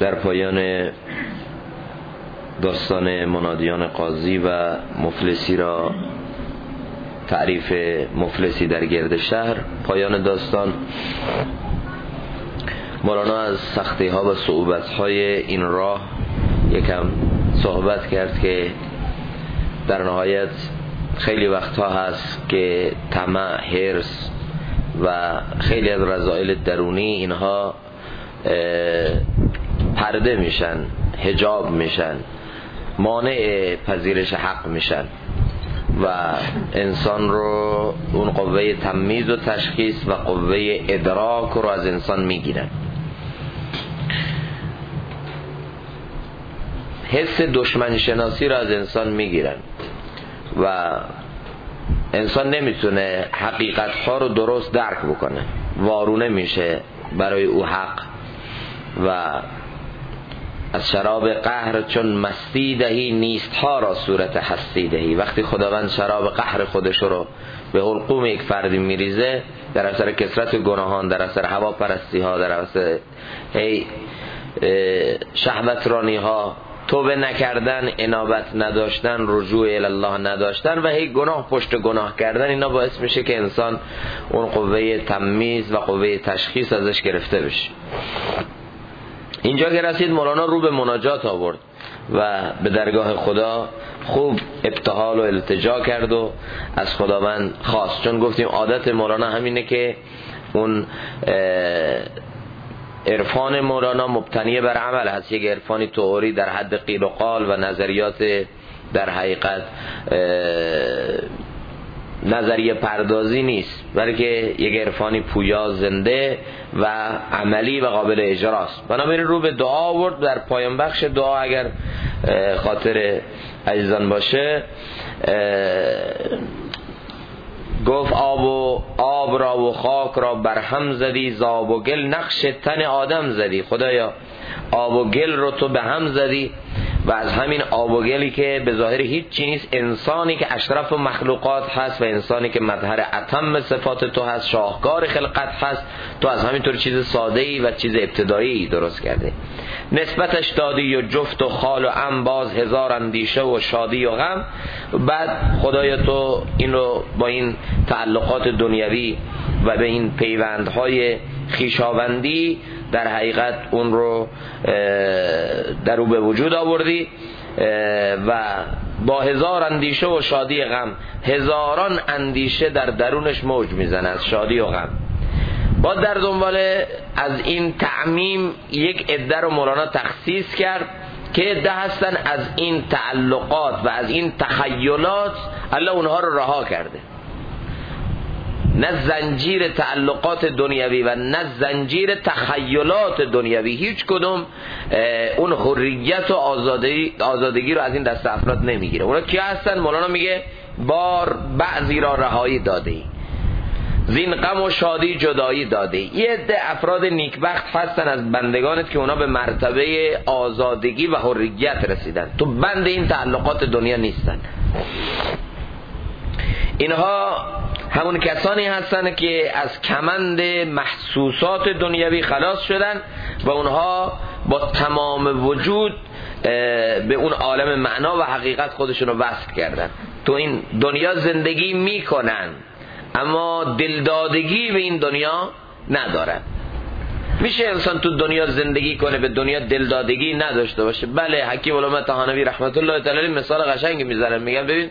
در پایان داستان منادیان قاضی و مفلسی را تعریف مفلسی در گرد شهر، پایان داستان مولانا از سختی ها و صعوبت های این راه یکم صحبت کرد که در نهایت خیلی وقتها هست که طمع، حرص و خیلی از رذائل درونی اینها پرده میشن، حجاب میشن، مانع پذیرش حق میشن و انسان رو اون قوه تمییز و تشخیص و قوه ادراک رو از انسان میگیرن. حس دشمن شناسی رو از انسان میگیرن و انسان نمیتونه حقیقت ها رو درست درک بکنه، وارونه میشه برای او حق و از شراب قهر چون مستی دهی نیست ها را صورت هستی دهی. وقتی خداوند شراب قهر خودش رو به حلقوم یک فردی میریزه، در اثر کثرت گناهان، در اثر هواپرستی ها، در اثر شهوت رانی ها، توبه نکردن، انابت نداشتن، رجوع الی الله نداشتن و هی گناه پشت گناه کردن، اینا باعث میشه که انسان اون قوه تمییز و قوه تشخیص ازش گرفته بشه. اینجا که رسید مولانا رو به مناجات آورد و به درگاه خدا خوب ابتهال و التجا کرد و از خداوند خواست. چون گفتیم عادت مولانا همینه که اون عرفان مولانا مبتنی بر عمل هست، یک عرفانی تئوری در حد قیل و قال و نظریات در حقیقت نظریه پردازی نیست، بلکه یک عرفانی پویا، زنده و عملی و قابل اجراست. بنابراین رو به دعا آورد. در پایان بخش دعا اگر خاطر عزیزان باشه گفت آب را و خاک را برهم زدی، ز آب و گل نقش تن آدم زدی. خدایا آب و گل رو تو به هم زدی و از همین آب و گلی که به ظاهر هیچ چیز نیست، انسانی که اشرف مخلوقات هست و انسانی که مظهر اتم صفات تو هست، شاهکار خلقت هست، تو از همینطور چیز ساده‌ای و چیز ابتدایی درست کرده، نسبتش دادی و جفت و خال و عم، باز هزار اندیشه و شادی و غم. بعد خدایا تو این رو با این تعلقات دنیوی و به این پیوندهای خویشاوندی در حقیقت اون رو در او به وجود آوردی و با هزار اندیشه و شادی غم، هزاران اندیشه در درونش موج میزنه از شادی و غم. با در دنبال از این تعمیم یک عده رو مولانا تخصیص کرد که عده هستن از این تعلقات و از این تخیلات الله اونها رو رها کرده، نه زنجیر تعلقات دنیوی و نه زنجیر تخیلات دنیوی، هیچ کدوم اون حریت و آزادگی رو از این دست افراد نمیگیره. اونا کی هستن؟ مولانا میگه بار بعضی را رهایی داده ای، زین غم و شادی جدایی داده ای. یه عده افراد نیکبخت هستن از بندگانت که اونا به مرتبه آزادگی و حریت رسیدن، تو بند این تعلقات دنیا نیستن. اینها همون کسانی هستن که از کمند محسوسات دنیوی خلاص شدن و اونها با تمام وجود به اون عالم معنا و حقیقت خودشون رو وصل کردن. تو این دنیا زندگی میکنن اما دلدادگی به این دنیا ندارن. میشه انسان تو دنیا زندگی کنه به دنیا دلدادگی نداشته باشه؟ بله. حکیم علامه طحانوی رحمت الله تعالی مثال قشنگی میزنن، میگن ببین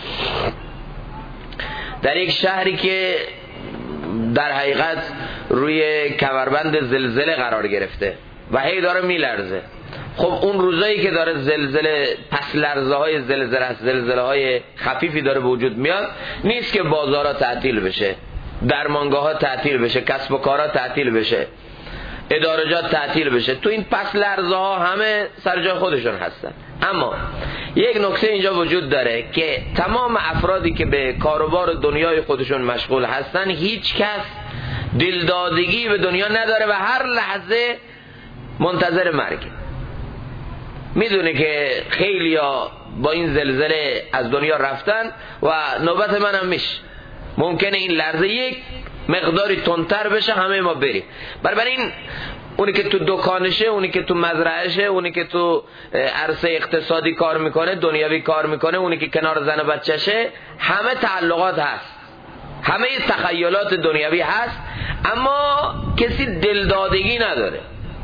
در یک شهری که در حقیقت روی کمربند زلزله قرار گرفته و هی داره میلرزه، خب اون روزایی که داره زلزله، پس لرزه های زلزله های خفیفی داره به وجود میاد، نیست که بازارها تعطیل بشه، درمانگاه ها تعطیل بشه، کسب و کارها تعطیل بشه، ادارجات تعطیل بشه. تو این پس لرزه ها همه سر جای خودشون هستن. اما یک نکته اینجا وجود داره که تمام افرادی که به کاروبار دنیای خودشون مشغول هستن، هیچ کس دلدادگی به دنیا نداره و هر لحظه منتظر مرگه. میدونه که خیلیا با این زلزله از دنیا رفتن و نوبت منم میشه. ممکنه این لرزه یک مقداری تندتر بشه همه ما بریم. بنابراین اونی که تو دکانشه، اونی که تو مزرعهشه، اونی که تو عرصه اقتصادی کار میکنه، دنیوی کار میکنه، اونی که کنار زن و بچهشه، همه تعلقات هست، همه تخیلات دنیوی هست، اما کسی دلدادگی نداره.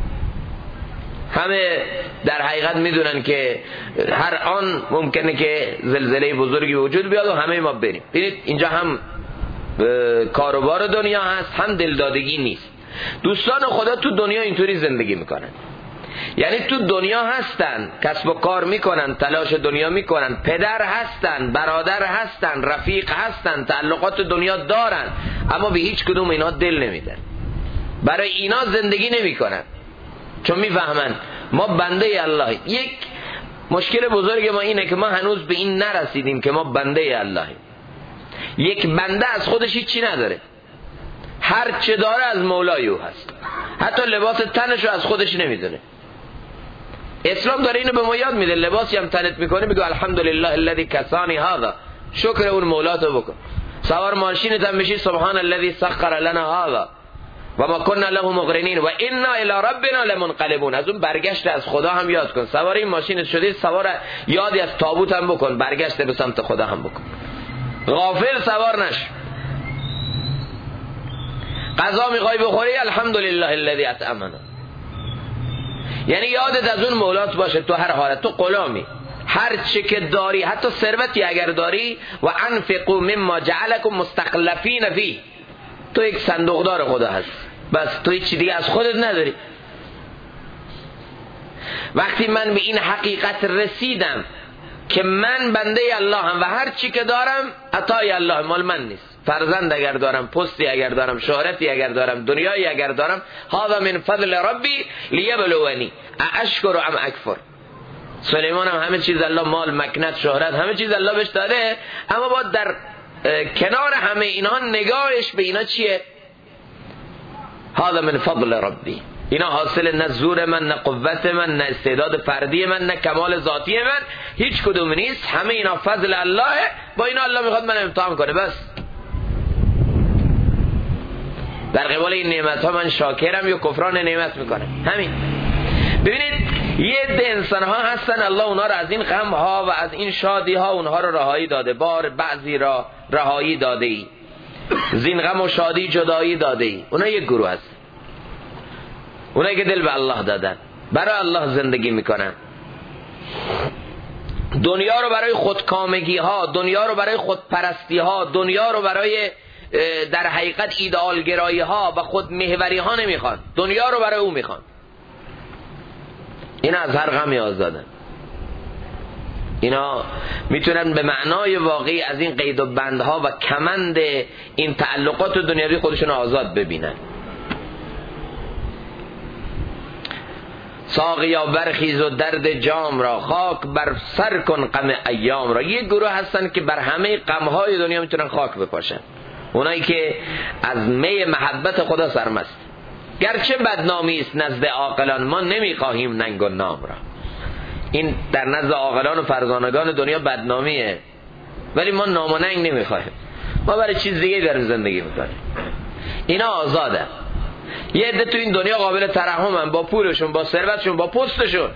همه در حقیقت میدونن که هر آن ممکنه که زلزله بزرگی وجود بیاد و همه ما بریم. ببینید اینجا هم کاروبار دنیا هست، هم دلدادگی نیست. دوستان خدا تو دنیا اینطوری زندگی میکنن، یعنی تو دنیا هستن، کسب و کار میکنن، تلاش دنیا میکنن، پدر هستن، برادر هستن، رفیق هستن، تعلقات دنیا دارن، اما به هیچ کدوم اینا دل نمیدن، برای اینا زندگی نمیکنن، چون میفهمن ما بنده الله. یک مشکل بزرگ ما اینه که ما هنوز به این نرسیدیم که ما بنده اللهیم. یک بنده از خودش هیچی نداره، هر چه داره از مولای او هست، حتی لباس تنش رو از خودش نمیدونه. اسلام داره اینو به ما یاد میده، لباسی هم تنت میکنه میگه الحمدلله الذی کسانی هذا، شکر اون مولاتو بکن. سوار ماشینت هم میشی سبحان الذی سخر لنا هذا و ما كنا له مقرنین و انا الی ربنا لمنقلبون. از اون برگشت از خدا هم یاد کن. سوار این ماشینت شدی، سوار یادی از تابوت هم بکن، برگشت به سمت خدا هم بکن، غافل سوار نش. غذا میخوای بخوری الحمدلله الذی اطعمنا، یعنی یادت از اون مولات باشه. تو هر حالت تو غلامی، هر چه که داری، حتی ثروتی اگر داری، و انفقوا مما جعلکم مستخلفین فیه، تو یک صندوقدار خدا هست، بس تو هیچ دیگه از خودت نداری. وقتی من به این حقیقت رسیدم که من بنده الله هم و هر چی که دارم عطای الله، مال من نیست. فرزند اگر دارم، پستی اگر دارم، شهرتی اگر دارم، دنیایی اگر دارم، هذا من فضل ربی لیبلونی اشکر ام اکفر. سلیمان هم همه چیز الله، مال، مکنت، شهرت، همه چیز الله بهش داده، اما با در کنار همه اینها نگاهش به اینا چیه؟ هذا من فضل ربی، اینا حاصل نه زور من، نه قوت من، نه استعداد فردی من، نه کمال ذاتی من، هیچ کدوم نیست، همه اینا فضل الله. با اینا الله میخواد من امتحان کنه. بس در قبال این نعمت ها من شاکرم یا کفران نعمت میکنم، همین. ببینید یه عده انسان ها هستن الله اونها رو از این غم ها و از این شادی ها اونها رو رهایی داده، بار بعضی را رهایی داده ای، زین غم و شادی جدایی داده ای. اونها یک گروه هست، اونایی که دل به الله دادن، برای الله زندگی میکنن، دنیا رو برای خودکامگی ها، دنیا رو برای خودپرستی ها، دنیا رو برای در حقیقت ایدئالگرایی ها و خودمحوری ها نمیخوان، دنیا رو برای او میخوان. اینا از هر غمی آزادن، اینا میتونن به معنای واقعی از این قید و بندها و کمند این تعلقات دنیوی خودشون آزاد ببینن. ساقیا برخیز و درد جام را، خاک بر سر کن غم ایام را. یک گروه هستن که بر همه غمهای دنیا میتونن خاک بپاشن، اونایی که از می محبت خدا سرمست. گرچه بدنامی است نزد عاقلان، ما نمیخواهیم ننگ و نام را. این در نزد عاقلان و فرزانگان دنیا بدنامیه، ولی ما نام و ننگ نمیخواهیم، ما برای چیز دیگه در زندگی میکنیم. اینا آزاده. یه عده تو این دنیا قابل ترحمن، با پولشون، با ثروتشون، با پستشون،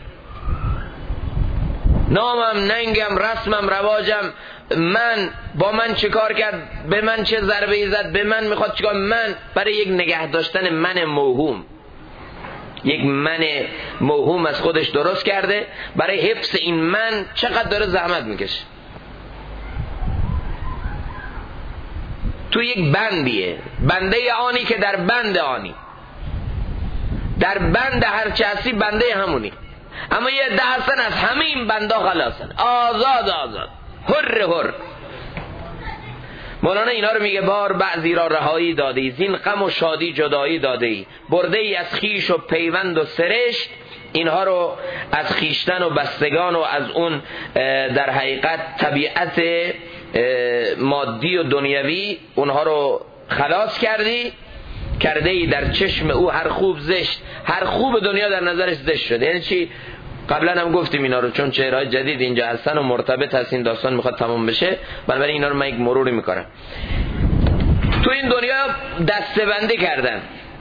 نامم، ننگم، رسمم، رواجم، من با من چه کار کرد، به من چه ضربه ای زد، به من میخواد چیکار، من برای یک نگه داشتن من موهوم، یک من موهوم از خودش درست کرده، برای حفظ این من چقدر داره زحمت میکشه. تو یک بندیه، بنده آنی که در بند آنی، در بند هرچه هستی بنده همونی. اما یه ده هستن از همه این بنده خلاصن، آزاد آزاد، حر حر. مولانا اینا رو میگه بار بعضی را رهایی داده ای، زین غم و شادی جدایی داده ای، برده ای از خیش و پیوند و سرشت. اینها رو از خیشتن و بستگان و از اون در حقیقت طبیعت مادی و دنیوی اونها رو خلاص کرده ای در چشم او هر خوب زشت. هر خوب دنیا در نظرش زشت شده. یعنی چی؟ قبلا هم گفتیم اینا رو، چون چهرهای جدید اینجا هستن و مرتبط هست این داستان میخواد تمام بشه، بنابراین اینا رو من یک مروری میکنم. تو این دنیا دسته‌بندی کردن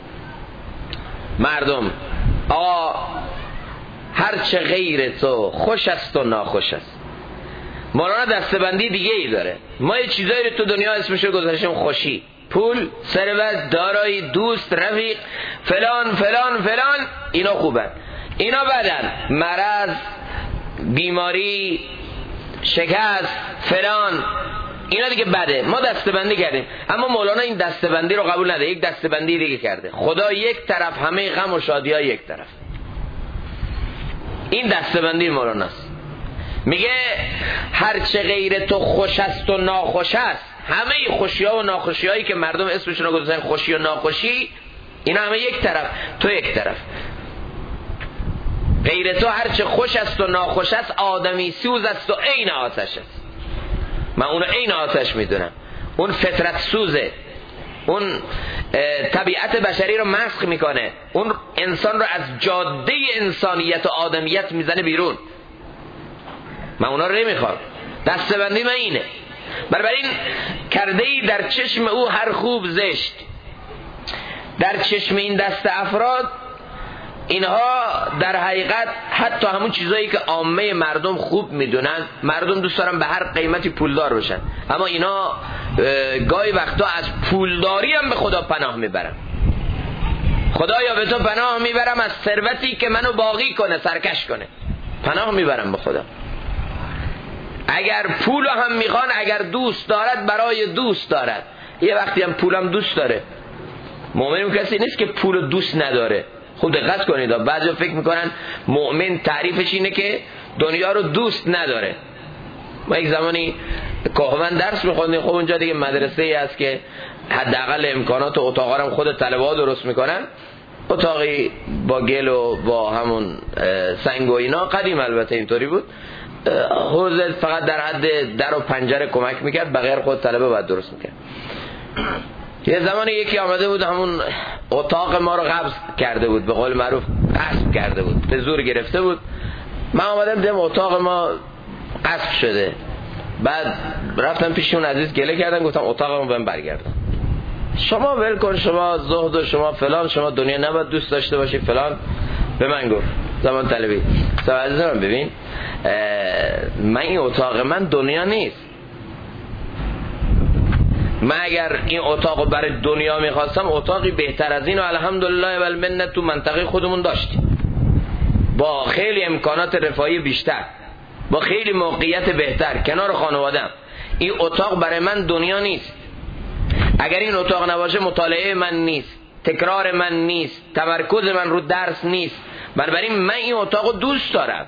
مردم، آقا هرچه غیر تو خوش است و ناخوش است. مولانا دسته‌بندی دیگه ای داره. ما یه چیزایی رو تو دنیا اسمش رو گذاشتیم خوشی، پول، ثروت، دارایی، دوست، رفیق، فلان فلان فلان، اینا خوبن. اینا بدن، مرض، بیماری، شکست، فلان، اینا دیگه بده. ما دسته‌بندی کردیم. اما مولانا این دسته‌بندی رو قبول نداره، یک دسته‌بندی دیگه کرده. خدا یک طرف، همه غم و شادی‌ها یک طرف. این دسته‌بندی مولاناست. میگه هرچه غیر تو خوش است و ناخوش است. همه خوشی‌ها و ناخوشی‌هایی که مردم اسمشون رو گذاشتن خوشی و ناخوشی، اینا همه یک طرف، تو یک طرف. غیر تو هرچه خوش است و ناخوش است، آدمی سوز است و عین آتش است. من اونو عین آتش میدونم. اون فطرت سوزه، اون طبیعت بشری رو مسخ میکنه، اون انسان رو از جاده انسانیت و آدمیت میزنه بیرون. من اونا رو نمیخوام. دسته‌بندی من اینه. بنابراین کرده‌ای در چشم او هر خوب زشت. در چشم این دست افراد، اینها در حقیقت حتی همون چیزایی که عامه مردم خوب میدونن، مردم دوست دارن به هر قیمتی پولدار بشن، اما اینا گاهی وقتا از پولداری هم به خدا پناه میبرن. خدایا به تو پناه میبرم از ثروتی که منو باقی کنه، سرکش کنه. پناه میبرم به خدا. اگر پول هم میخوان، اگر دوست دارد برای دوست دارد. یه وقتی هم پولم دوست داره. مؤمن کسی نیست که پول دوست نداره. خوب دقت کنید، بعضیا فکر میکنن مؤمن تعریفش اینه که دنیا رو دوست نداره. ما یک زمانی کاهمن درس میخوندیم، خب اونجا دیگه مدرسه ای هست که حداقل امکانات و اتاقا رو خود طلبه‌ها درست میکنن. اتاقی با گل و با همون سنگ و اینا، قدیم البته اینطوری بود. حوزه فقط در حد در و پنجره کمک میکرد، بغیر خود طلبه باید درست میکرد. یه زمانی یکی آمده بود همون اتاق ما رو قبض کرده بود، به قول معروف غصب کرده بود، به زور گرفته بود. من آمدم دیدم اتاق ما غصب شده. بعد رفتم پیش اون عزیز گله کردم، گفتم اتاقمو بهم برگردون. شما ول کن، شما زهد و شما فلان، شما دنیا نباید دوست داشته باشی فلان. به من گفت زمان طلبی، عزیزم ببین، من این اتاق من دنیا نیست. من اگر این اتاقو برای دنیا میخواستم، اتاقی بهتر از این و الحمدلله و المنه تو منطقه خودمون داشتیم، با خیلی امکانات رفاهی بیشتر، با خیلی موقعیت بهتر کنار خانوادم. این اتاق برای من دنیا نیست. اگر این اتاق نباشه، مطالعه من نیست، تکرار من نیست، تمرکز من رو درس نیست. بنابراین من این اتاقو دوست دارم.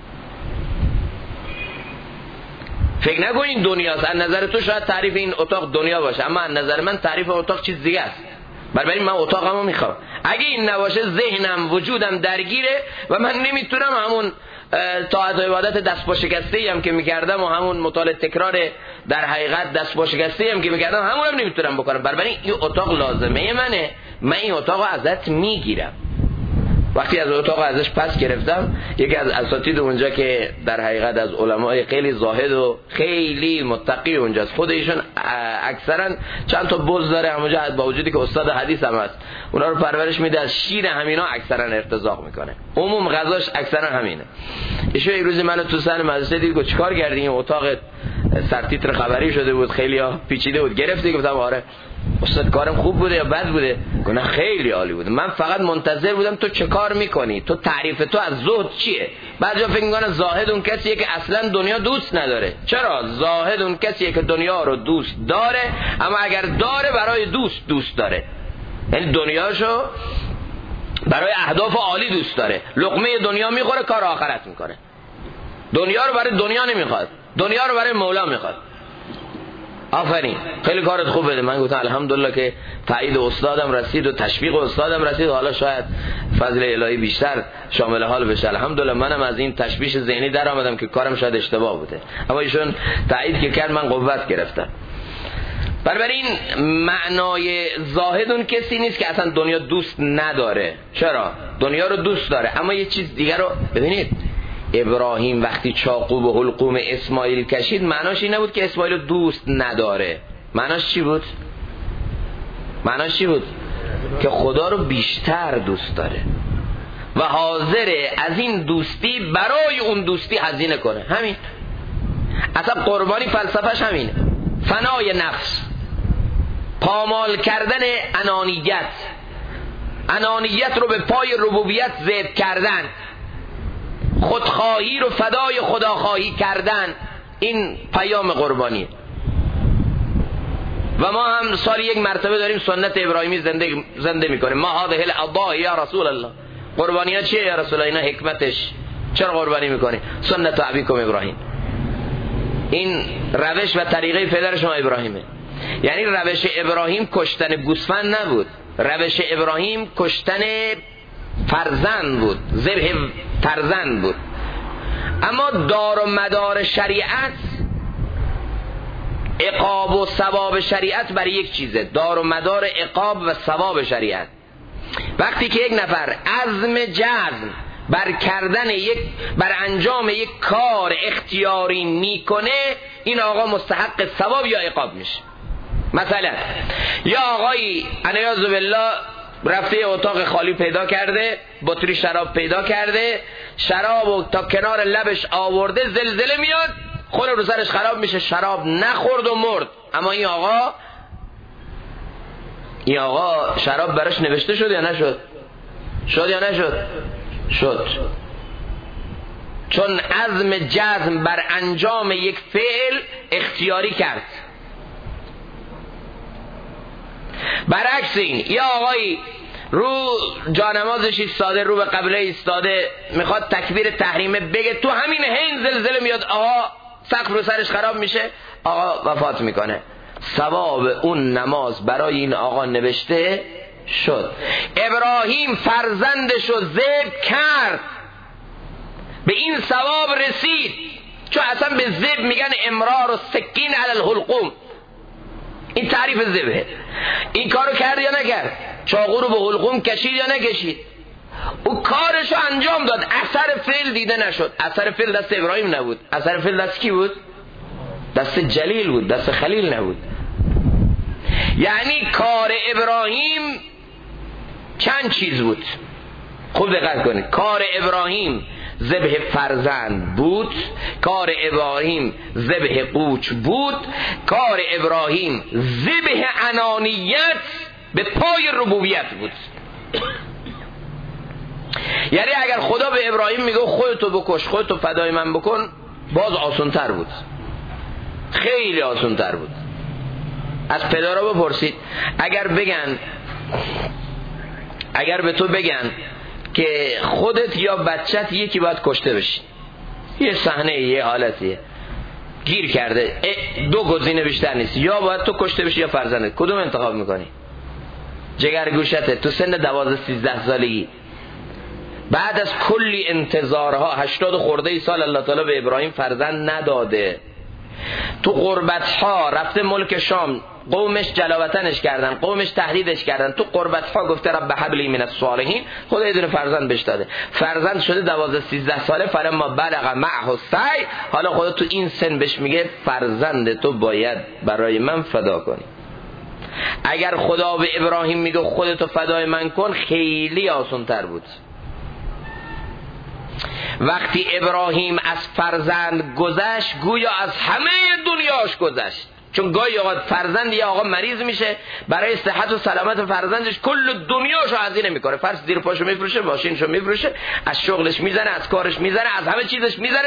فکر نکن این دنیاست. از نظر تو شاید تعریف این اتاق دنیا باشه، اما از نظر من تعریف اتاق چیز دیگه است. بنابراین من اتاقمو میخوام. اگه این نباشه، ذهنم وجودم درگیره و من نمیتونم همون طاعت و عبادت دست با شکسته‌ای هم که میکردم و همون مطالعه تکرار در حقیقت دست با شکسته‌ای هم که میکردم، همونم نمیتونم بکنم. بنابراین این اتاق لازمه منه، من این اتاقو ازت میگیرم. وقتی از اتاق ازش پس گرفتم، یکی از اساتید اونجا که در حقیقت از علمای خیلی زاهد و خیلی متقی اونجاست، خود ایشون اکثرا چند تا بز داره همونجا، با وجودی که استاد حدیث هم هست، اونا رو پرورش میده، از شیر همینا اکثرا ارتزاق میکنه، عموم غذاش اکثرا همینه. ایشون یک روزی منو تو سن مدرسه دید، گفت چیکار کردی؟ این اتاق سرتیتر خبری شده بود، خیلی پیچیده بود. گرفتی؟ گفتم آره. استاد کارم خوب بوده یا بد بوده؟ گفتم خیلی عالی بوده. من فقط منتظر بودم تو چه کار میکنی، تو تعریف تو از زهد چیه؟ بعضیا فکر میکنن زاهد اون کسیه که اصلا دنیا دوست نداره. چرا؟ زاهد اون کسیه که دنیا رو دوست داره، اما اگر داره برای دوست داره، یعنی دنیاشو برای اهداف عالی دوست داره. لقمه دنیا میخوره، کار آخرت میکنه. دنیا رو برای دنیا نمیخواد، دنیا رو برای مولا میخواد. آفرین، خیلی کارت خوب بده. من گفتم الحمدلله که تایید استادم رسید و تشویق استادم رسید، حالا شاید فضل الهی بیشتر شامل حال بشه. الحمدلله منم از این تشویش ذهنی در آمدم که کارم شاید اشتباه بوده، اما ایشون تایید که کرد، من قوت گرفتم. بنابراین معنای زاهد اون کسی نیست که اصلا دنیا دوست نداره. چرا؟ دنیا رو دوست داره، اما یه چیز دیگر رو ببینید. ابراهیم وقتی چاقو به حلقوم اسماعیل کشید، معناش این نبود که اسماعیل رو دوست نداره. معناش چی بود؟ معناش چی بود؟ که خدا رو بیشتر دوست داره و حاضره از این دوستی برای اون دوستی هزینه کنه. همین اصلا قربانی فلسفهش همینه، فنای نفس، پامال کردن انانیت رو به پای ربوبیت ذبح کردن، خودخواهی رو فدای خداخواهی کردن. این پیام قربانیه. و ما هم سال یک مرتبه داریم سنت ابراهیمی زنده میکنیم. ما هذه الاضاحی یا رسول الله، قربانی ها چیه یا رسول الله؟ اینا حکمتش چرا قربانی میکنی؟ سنت ابیکم ابراهیم، این روش و طریقه پدر شما ابراهیمه. یعنی روش ابراهیم کشتن گوسفند نبود، روش ابراهیم کشتن فرزند بود، ذبح فرزند بود. اما دار و مدار شریعت، عقاب و ثواب شریعت برای یک چیزه، دار و مدار عقاب و ثواب شریعت. وقتی که یک نفر عزم جزم بر انجام یک کار اختیاری میکنه، این آقا مستحق ثواب یا عقاب میشه. مثلا یا آقایی علیاذ بالله رفته اتاق خالی پیدا کرده، بطری شراب پیدا کرده، شرابو تا کنار لبش آورده، زلزله میاد، خونه رو سرش خراب میشه، شراب نخورد و مرد. اما این آقا شراب براش نوشته شد یا نشد؟ شد یا نشد؟ شد. چون عزم جزم بر انجام یک فعل اختیاری کرد. برعکس این، یا آقایی رو جانمازش ایستاده، رو به قبله ایستاده، میخواد تکبیر تحریمه بگه، تو همین حین زلزله میاد، آقا سقف رو سرش خراب میشه، آقا وفات میکنه. ثواب اون نماز برای این آقا نوشته شد. ابراهیم فرزندش رو ذبح کرد، به این ثواب رسید. چون اصلا به ذبح میگن امرار و سکین علی الحلقوم، این تعریف ذبحه. این کارو کرد یا نکرد؟ چاقو رو به حلقوم کشید یا نکشید؟ او کارشو انجام داد، اثر فعل دیده نشد. اثر فعل دست ابراهیم نبود، اثر فعل دست کی بود؟ دست جلیل بود، دست خلیل نبود. یعنی کار ابراهیم چند چیز بود، خوب دقت کنید. کار ابراهیم ذبح فرزند بود، کار ابراهیم ذبح قوچ بود، کار ابراهیم ذبح انانیت به پای ربوبیت بود. یعنی اگر خدا به ابراهیم میگه خودتو بکش، خودتو فدای من بکن، باز آسان‌تر بود، خیلی آسان‌تر بود. از پدرها بپرسید، اگر به تو بگن که خودت یا بچت یکی باید کشته بشی، یه صحنه، یه حالتیه گیر کرده، دو گزینه بیشتر نیست، یا باید تو کشته بشی یا فرزندت، کدوم انتخاب میکنی؟ جگرگوشته تو سن 12-13 سالگی، بعد از کلی انتظارها 80 خورده سال الله تعالی به ابراهیم فرزند نداده، تو غربت‌ها رفته ملک شام، قومش جلاوطنش کردن، قومش تهدیدش کردن، تو غربت‌ها گفته رب هب لی من الصالحین، خدا یه دونه فرزند بهش داده، فرزند شده 12-13 ساله، فلما بلغ معه السعی، حالا خدا تو این سن بهش میگه فرزند تو باید برای من فدا کنی. اگر خدا به ابراهیم میگه خودتو فدای من کن، خیلی آسان‌تر بود. وقتی ابراهیم از فرزند گذشت، گویا از همه دنیاش گذشت. چون گاهی اوقات فرزند یه آقا مریض میشه، برای صحت و سلامت فرزندش کل دنیاشو هزینه میکنه، فرض زیر پاشو میفروشه، ماشینشو میفروشه، از شغلش میزنه، از کارش میزنه، از همه چیزش میزنه،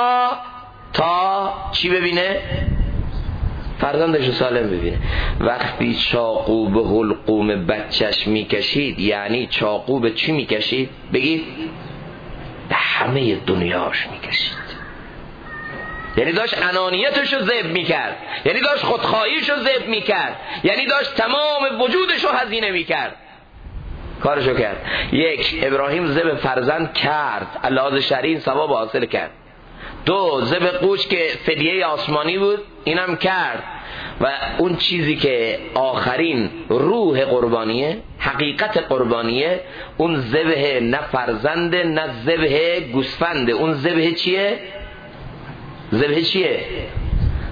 تا چی ببینه؟ فرزندشو سالم ببینه. وقتی چاقو به حلقوم بچهش میکشید، یعنی چاقو به چی میکشید؟ بگید به همه دنیاش میکشید. یعنی داشت انانیتشو ذبح میکرد، یعنی داشت خودخواهیشو ذبح میکرد، یعنی داشت تمام وجودشو هزینه میکرد. کارشو کرد. یک، ابراهیم ذبح فرزند کرد، لحاظ شرعی ثواب حاصل کرد. دو، ذبح قوچ که فدیه آسمانی بود، اینم کرد. و اون چیزی که آخرین روح قربانیه، حقیقت قربانیه، اون ذبح نه فرزند نه ذبح گوسفنده، اون ذبح چیه؟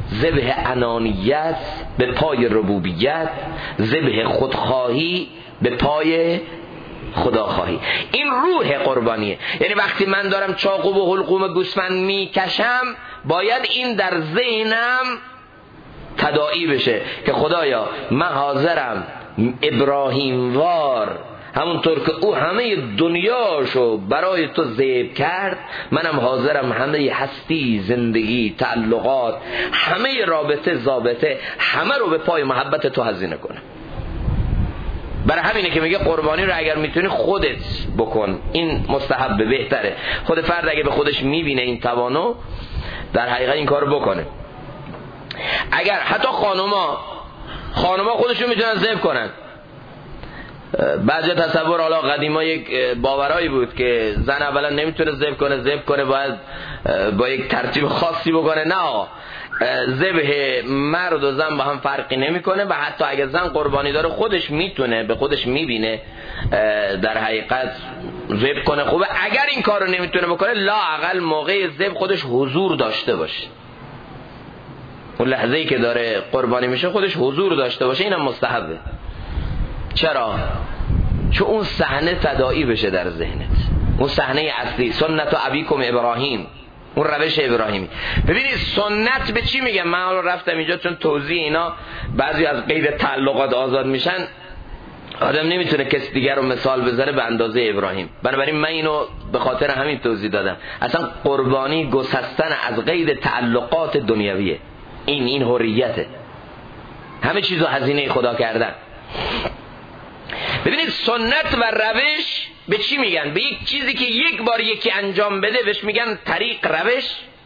ذبح انانیت به پای ربوبیت، ذبح خودخواهی به پای خداخواهی. این روح قربانیه. یعنی وقتی من دارم چاقو و حلقوم گوسفند میکشم باید این در ذهنم تداعی بشه که خدایا من حاضرم ابراهیم وار، همونطور که او همه دنیاشو برای تو ذبح کرد، منم حاضرم همه هستی، زندگی، تعلقات، همه رابطه، ضابطه، همه رو به پای محبت تو هزینه کنم. برای همینه که میگه قربانی رو اگر میتونی خودت بکن، این مستحب بهتره. خود فرد اگه به خودش میبینه این توانو، در حقیقت این کارو بکنه. اگر حتی خانوما خودشون میتونن ذبح کنن. بعضی تصور حالا قدیما یک باورایی بود که زن اولا نمیتونه ذبح کنه باید با یک ترتیب خاصی بکنه. نه، ذبح مرد و زن با هم فرقی نمیکنه و حتی اگه زن قربانی داره خودش میتونه، به خودش میبینه در حقیقت ذبح کنه. خوبه اگر این کارو نمیتونه بکنه لااقل موقع ذبح خودش حضور داشته باشه، اون لحظه‌ای که داره قربانی میشه خودش حضور داشته باشه. اینم مستحبه. چرا؟ چون اون صحنه تداعی بشه در ذهنت، اون صحنه اصلی، سنت ابیکم ابراهیم، اون روش ابراهیمی. ببینید سنت به چی میگم؟ من حالا رفتم اینجا چون توضیح اینا بعضی از قید تعلقات آزاد میشن، آدم نمیتونه کسی دیگر رو مثال بذاره به اندازه ابراهیم. بنابراین من اینو به خاطر همین توضیح دادم. اصلا قربانی گسستن از قید تعلقات دنیویه. این حریته، همه چیزو هزینه خدا کردن. ببینید سنت و روش به چی میگن؟ به یک چیزی که یک بار یکی انجام بده بهش میگن طریق، روش؟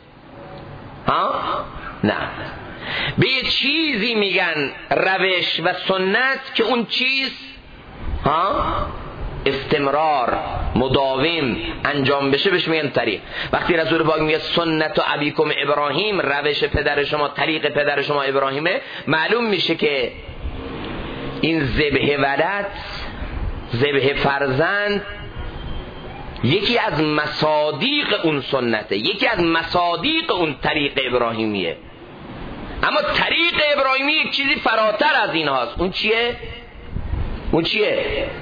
نه، به یک چیزی میگن روش و سنت که اون چیز استمرار، مداوم انجام بشه بهش میگن طریق. وقتی رسول پاک میگه سنت و ابیکم ابراهیم، روش پدر شما، طریق پدر شما ابراهیمه، معلوم میشه که این ذبح ولد، ذبح فرزند یکی از مصادیق اون سنته، یکی از مصادیق اون طریق ابراهیمیه. اما طریق ابراهیمی یک چیزی فراتر از این هاست. اون چیه؟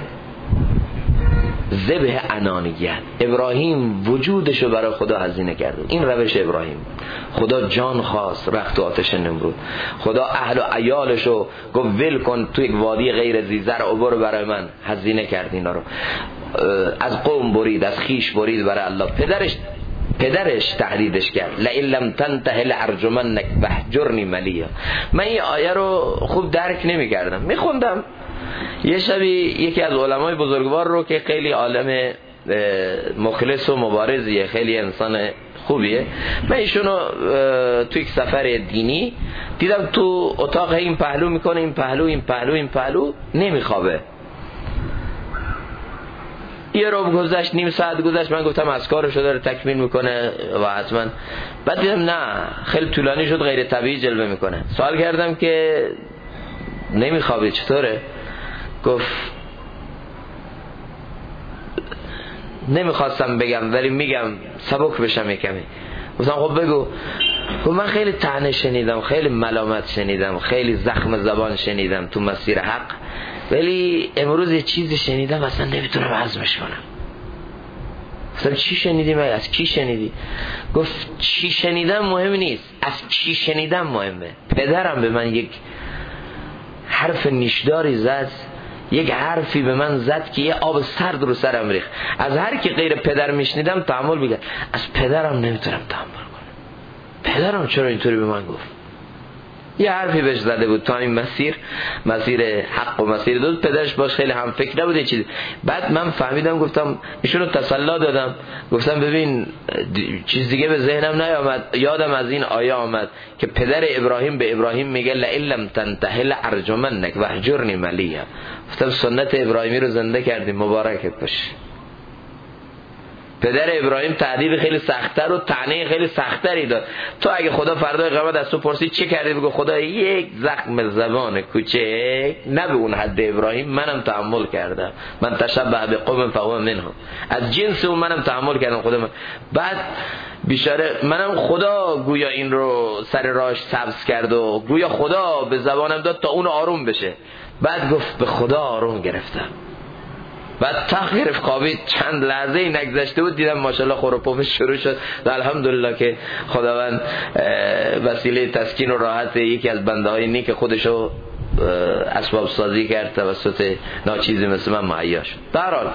ذبح انانیت. ابراهیم وجودشو برای خدا هزینه کرده. این روش ابراهیم. خدا جان خواست رفت تو آتش نمرود. خدا اهل و عیالشو گفت ول کن تو یک وادی غیر ذی‌زرع و برو برای من هزینه کرد. اینا رو از قوم برید، از خیش برید برای الله. پدرش تهدیدش کرد لئن لم تنته لارجمنک واهجرنی ملیا. من این آیه رو خوب درک نمی‌کردم. میخوندم یه شبی یکی از علمای بزرگوار رو که خیلی عالم مخلص و مبارزیه، خیلی انسان خوبیه، من ایشونو تو یک سفر دینی دیدم تو اتاق این پهلو میکنه، این پهلو نمیخوابه. یه رو گذشت، نیم ساعت گذشت، من گفتم اذکارشو داره تکمیل میکنه و حتما. بعد دیدم نه، خیلی طولانی شد، غیر طبیعی جلوه میکنه. سوال کردم که نمیخوابه چطوره؟ گفت نمیخواستم بگم ولی میگم سبک بشم یکمی. گفتم خب بگو. گفت من خیلی طعنه شنیدم، خیلی ملامت شنیدم، خیلی زخم زبان شنیدم تو مسیر حق، ولی امروز یه چیزی شنیدم اصلا نمیتونم هضمش کنم. گفتم چی شنیدی؟ من از کی شنیدی؟ گفت چی شنیدم مهم نیست، از کی شنیدم مهمه. پدرم به من یک حرف نیشداری زد، یک حرفی به من زد که یه آب سرد رو سرم ریخت. از هر کی غیر پدر میشنیدم تحمل میکرد، از پدرم نمیتونم تحمل کنم. پدرم چرا اینطوری به من گفت؟ یه حرفی بهش زده بود تو این مسیر حق و مسیر دوست. پدرش باش خیلی هم فکر نبوده چیزی. بعد من فهمیدم، گفتم ایشونو تسلی دادم، گفتم ببین چیز دیگه به ذهنم نیامد، یادم از این آیه آمد که پدر ابراهیم به ابراهیم میگه لئن لم تنته لارجمنک واهجرنی ملیا. گفتم سنت ابراهیمی رو زنده کردیم، مبارکت باشه. پدر ابراهیم تهدید خیلی سخت‌تر و طعنه خیلی سخت‌تری داد. تو اگه خدا فردای قیامت از تو پرسید چه کردی، بگو خدا یک زخم زبان کوچک، نه به اون حد ابراهیم منم تحمل کردم، من تشبه به قوم فهو منهم، از جنس اون منم تحمل کردم خدا من. بعد بیچاره منم خدا گویا این رو سر راهش سبز کرد و گویا خدا به زبانم داد تا اون آروم بشه. بعد گفت به خدا آروم گرفتم. بعد تق گرفت خوابید. چند لحظه ای نگذشته بود دیدم ماشاءالله خروپومش شروع شد و الحمدلله که خداوند وسیله تسکین و راحت یکی از بنده های نیک خودشو اسباب سازی کرد توسط ناچیزی مثل من مهیا شد. در حال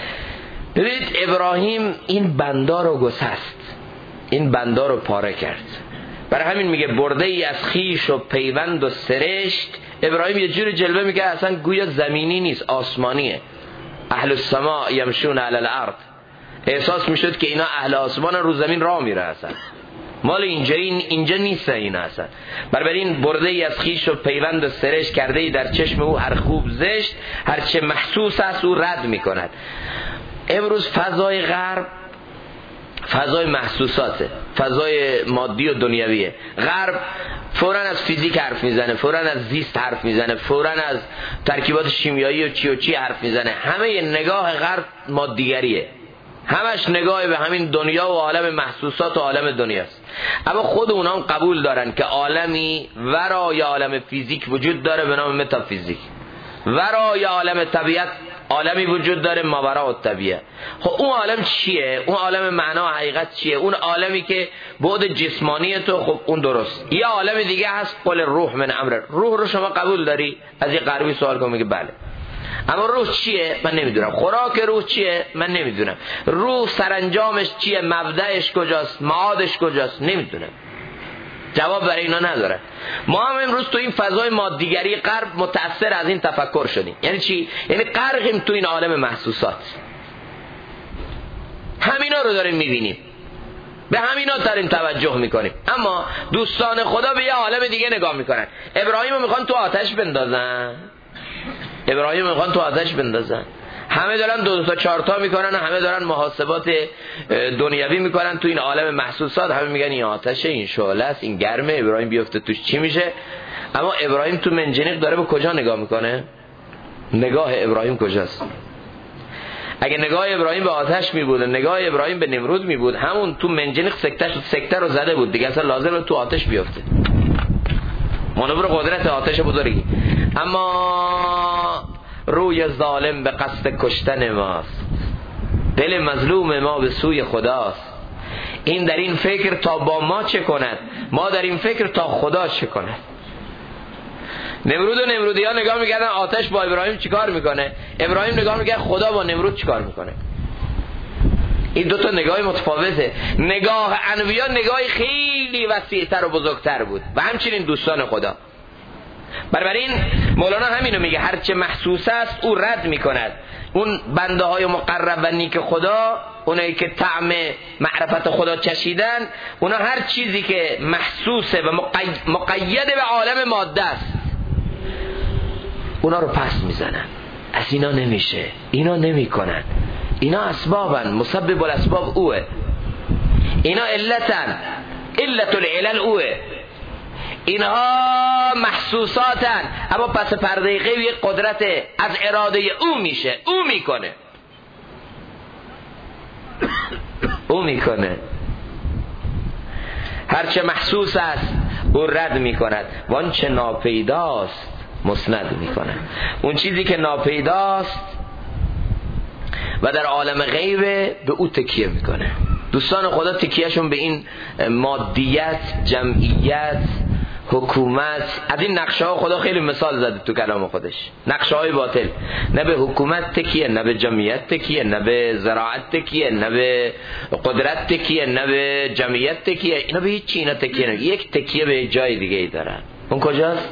ببینید ابراهیم این بنده رو گسست، این بنده رو پاره کرد. برای همین میگه برده ای از خیش و پیوند و سرشت. ابراهیم یه جور جلوه میگه اصلا گویا زمینی نیست، آسمانیه. اهل السماء یمشون علی الارض. احساس میشد که اینا اهل آسمان رو زمین راه میره، اصلا مال اینجا نیست اینا اصلا. بنابراین برده ای از خیش و پیوند و سرش کرده ای در چشم او هر خوب زشت، هر چه محسوس است او رد میکند. امروز فضای غرب فضای محسوساته، فضای مادی و دنیویه. غرب فوراً از فیزیک حرف میزنه، فوراً از زیست حرف میزنه، فوراً از ترکیبات شیمیایی و چی حرف میزنه. همه نگاه غرب مادیگریه، همش نگاه به همین دنیا و عالم محسوسات و عالم دنیاست. اما خود اونا هم قبول دارن که عالمی ورای عالم فیزیک وجود داره به نام متافیزیک. ورای عالم طبیعت عالمی وجود داره ماورا و طبیعت. خب اون عالم چیه؟ اون عالم معنا و حقیقت چیه؟ اون عالمی که بعد جسمانی تو، خب اون درست. یه عالم دیگه هست قل روح من امر. روح رو شما قبول داری؟ از یه غربی سوال کنم میگه بله. اما روح چیه؟ من نمیدونم. خوراک روح چیه؟ من نمیدونم. روح سرانجامش چیه؟ مبدأش کجاست؟ معادش کجاست؟ نمیدونم. جواب برای اینا نداره. ما هم امروز تو این فضای مادیگری غرب متأثر از این تفکر شدیم. یعنی چی؟ یعنی غرقیم تو این عالم محسوسات. همینا رو داریم میبینیم، به همینا داریم توجه میکنیم. اما دوستان خدا به یه عالم دیگه نگاه میکنن. ابراهیم رو میخوان تو آتش بندازن، ابراهیم میخوان تو آتش بندازن. همه دارن 2 تا 4 تا میکنن، همه دارن محاسبات دنیوی میکنن تو این عالم محسوسات. همه میگن این آتشه، این شعله است، این گرمه، ابراهیم بیفته توش چی میشه؟ اما ابراهیم تو منجنیق داره به کجا نگاه میکنه؟ نگاه ابراهیم کجاست؟ اگه نگاه ابراهیم به آتش میبود، نگاه ابراهیم به نمرود میبود، همون تو منجنیق سکته رو زده بود دیگه، اصلا لازم تو آتش بیفته. منور قدرت آتش بزرگی. اما روی ظالم به قصد کشتن ماست، دل مظلوم ما به سوی خداست. این در این فکر تا با ما چه کند، ما در این فکر تا خدا چه کند. نمرود و نمرودی ها نگاه میکردن آتش با ابراهیم چیکار میکنه، ابراهیم نگاه میکرد خدا با نمرود چیکار میکنه. این 2 تا نگاه متفاوته. نگاه انبیا نگاهی خیلی وسیع‌تر و بزرگتر بود و همچنین دوستان خدا. بنابراین مولانا همینو میگه، هرچه محسوس است او رد میکند. اون بنده های مقرب و نیک خدا، اونایی که طعم معرفت خدا چشیدن، اونا هر چیزی که محسوسه و مقید به عالم ماده است اونا رو پس میزنن. از اینا نمیشه، اینا نمیکنن، اینا اسبابن، مسبب الاسباب اوه، اینا علتن، علت العلل اوه، اینها محسوساتن. اما پس پرده غیبی قدرت از اراده او میشه، او میکنه، او میکنه. هرچه محسوس است او رد میکند و آنچه ناپیداست مسند میکند. اون چیزی که ناپیداست و در عالم غیبه به او تکیه میکنه. دوستان خدا تکیهشون به این مادیت، جمعیت، حکومت، از این نقشه ها خدا خیلی مثال زده تو کلام خودش. نقشه های باطل، نه به حکومت تکیه، نه به جمعیت تکیه، نه به زراعت تکیه، نه به قدرت تکیه، نه به جمعیت تکیه، اینا به هیچ چی اینا تکیه نه. یک تکیه به جای دیگه ای دارن. اون کجاست؟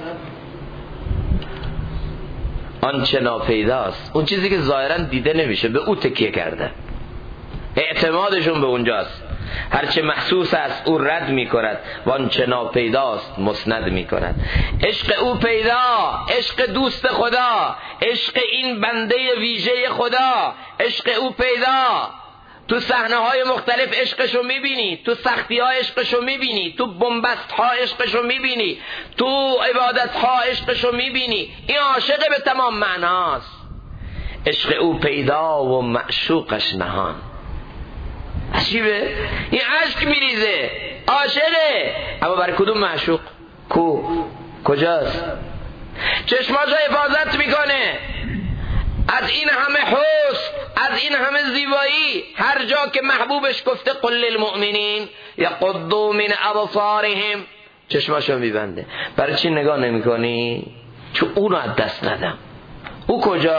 آنچه ناپیداست، اون چیزی که ظاهرا دیده نمیشه، به او تکیه کرده. اعتمادشون به اونجاست. هرچه محسوس است او رد می کند و آنچه ناپیداست مسند می کند. عشق او پیدا، عشق دوست خدا، عشق این بنده ویژه خدا، عشق او پیدا تو صحنه های مختلف عشقشو میبینی، تو سختی ها عشقشو میبینی، تو بنبست ها عشقشو میبینی، تو عبادت ها عشقشو میبینی. این عاشق به تمام معناست. عشق او پیدا و معشوقش نهان. عجیبه، این عشق میریزه، عاشقه، اما برای کدوم معشوق؟ کجاست؟ چشماشو حفاظت میکنه از این همه حسن، از این همه زیبایی. هر جا که محبوبش گفته قل للمؤمنین یغضوا من ابصارهم، چشماشو میبنده. برای چی نگاه نمیکنی؟ چون اونو از دست ندم. او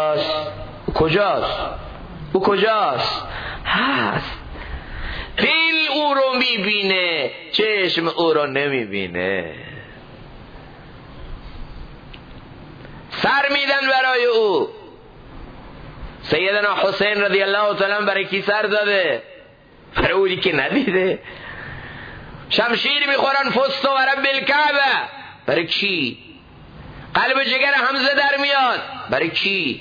کجاست؟ هست. دل او رو میبینه، چشم او رو نمیبینه. سر میدن برای او. سیدنا حسین رضی الله تعالی برای کی سر داده؟ برای اولی که ندیده. شمشیر میخورن فست و رب الکعبه، برای کی؟ قلب جگر حمزه در میاد، برای کی؟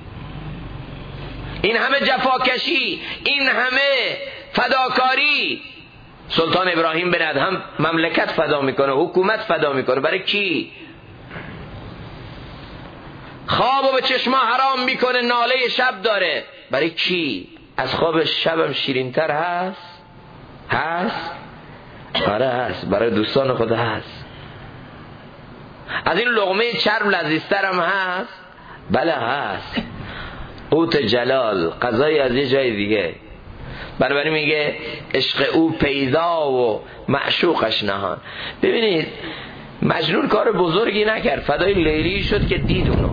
این همه جفاکشی، این همه فداکاری. سلطان ابراهیم بن ادهم مملکت فدا میکنه، حکومت فدا میکنه، برای کی؟ خوابو به چشما حرام میکنه، ناله شب داره، برای کی؟ از خواب شبم شیرینتر هست؟ آره هست، برای دوستان خدا هست. از این لقمه چرب لذیذتر هم هست؟ بله هست. قوت جلال، غذای از یه جای دیگه. بنابراین میگه عشق او پیدا و معشوقش نهان. ببینید مجنون کار بزرگی نکرد، فدای لیلی شد که دید اونو.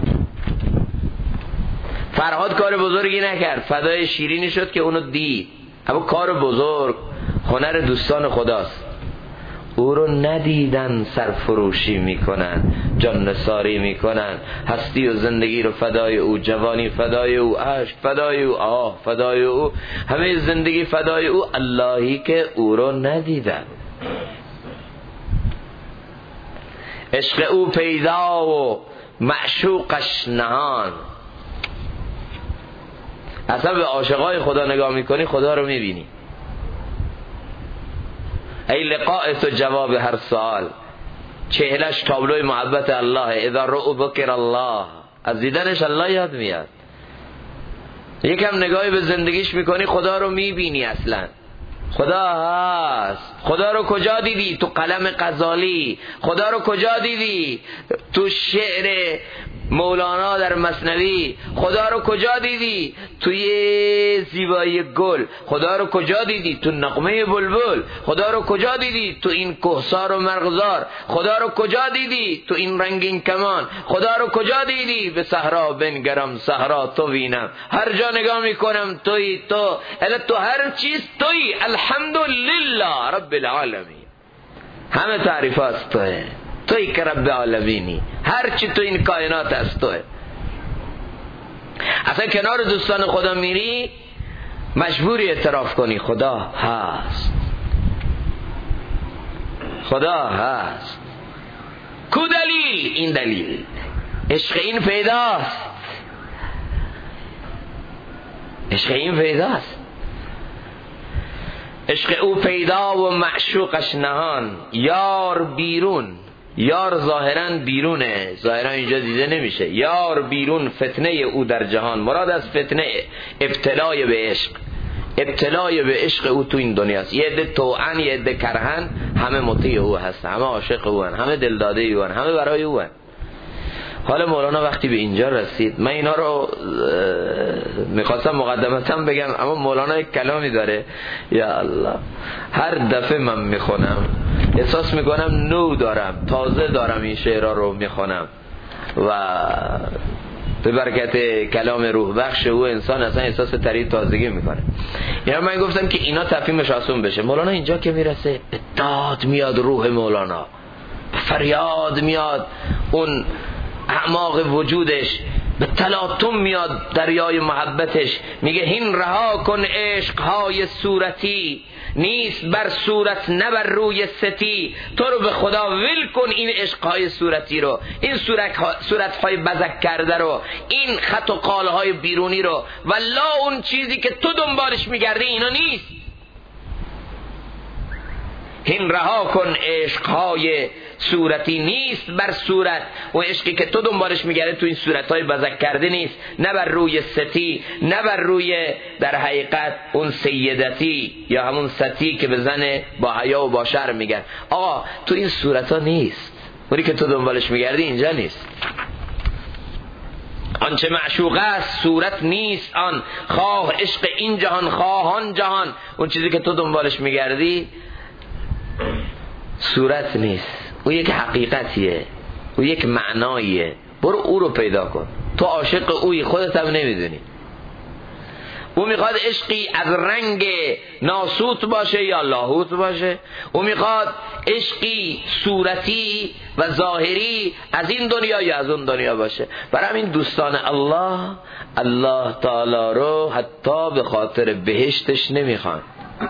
فرهاد کار بزرگی نکرد، فدای شیرینی شد که اونو دید. اما کار بزرگ هنر دوستان خداست. او رو ندیدن سرفروشی میکنن، جان نثاری میکنن، هستی و زندگی رو فدای او، جوانی فدای او، عشق فدای او، آه فدای او، همه زندگی فدای او. اللهی که او رو ندیدن. عشق او پیدا و معشوقش نهان. اصلا به عاشقای خدا نگاه میکنی خدا رو میبینی. ای لقاء تو جواب هر سوال. چهرش تابلوی محبت الله. اذا رؤوا بکر الله، از دیدنش الله یاد میاد. یکم نگاهی به زندگیش میکنی خدا رو میبینی. اصلا خدا هست. خدا رو کجا دیدی؟ تو قلم غزالی. خدا رو کجا دیدی؟ تو شعر مولانا در مثنوی. خدا رو کجا دیدی؟ توی زیبایی گل. خدا رو کجا دیدی؟ تو نغمه بلبل. خدا رو کجا دیدی؟ تو این کهسار و مرغزار. خدا رو کجا دیدی؟ تو این رنگین کمان. خدا رو کجا دیدی؟ به صحرا بنگرم صحرا تو بینم. هر جا نگاه میکنم توی تو. الا تو هر چیز توی. الحمدلله رب العالمین. همه تعریفات توه. توی که رب العالمینی. هر چی تو این کائنات است توه. اصلا کنار دوستان خدا میری مجبوری اعتراف کنی خدا هست. خدا هست. کو دلیل؟ این دلیل عشق این پیداست. عشق این پیداست. عشق او پیدا و معشوقش نهان. یار بیرون. یار ظاهرا بیرونه، ظاهرا اینجا دیده نمیشه. یار بیرون فتنه او در جهان. مراد از فتنه ابتلای به عشق. ابتلای به عشق او تو این دنیاست. یه عده توأن، یه عده کرهن، همه مطیع او هستن، همه عاشق او هستن، همه دلداده او هستن، همه برای او هستن. حالا مولانا وقتی به اینجا رسید، من اینا رو میخواستم مقدمتاً بگم، اما مولانا یک کلامی داره یا الله، هر دفعه من میخونم احساس میکنم نو دارم، تازه دارم این شعرها رو میخونم و به برکت کلام روح بخش او انسان اصلا احساس ترید تازگی میکنه. یعنی من گفتم که اینا تفهیمش آسون بشه. مولانا اینجا که میرسه به داد میاد روح مولانا، به فریاد میاد اون اعماق وجودش، به تلاطم میاد دریای محبتش. میگه هین رها کن عشقهای صورتی، نیست بر صورت نه بر روی ستی. تو رو به خدا ول کن این عشقهای صورتی رو، این صورتهای بزک کرده رو، این خط و قالهای بیرونی رو. والله اون چیزی که تو دنبالش میگردی اینا نیست. این رها کن عشقهای صورتی، نیست بر صورت. و عشقی که تو دنبالش میگرده تو این صورتهای بزک کرده نیست، نه بر روی ستی، نه بر روی در حقیقت اون سیدتی یا همون ستی که به زن با حیا و با شرم میگن. آقا تو این صورتها نیست، اونی که تو دنبالش میگردی اینجا نیست. آنچه معشوقه است صورت نیست آن، خواه عشق این جهان خواه آن جهان. اون چیزی که تو دنبالش میگردی صورت نیست، او یک حقیقتیه، او یک معناییه. برو او رو پیدا کن. تو عاشق اوی، خودت هم نمیدونی. او میخواد عشقی از رنگ ناسوت باشه یا لاهوت باشه. او میخواد عشقی صورتی و ظاهری از این دنیا یا از اون دنیا باشه. برای همین دوستان الله تعالی رو حتی به خاطر بهشتش نمیخوان.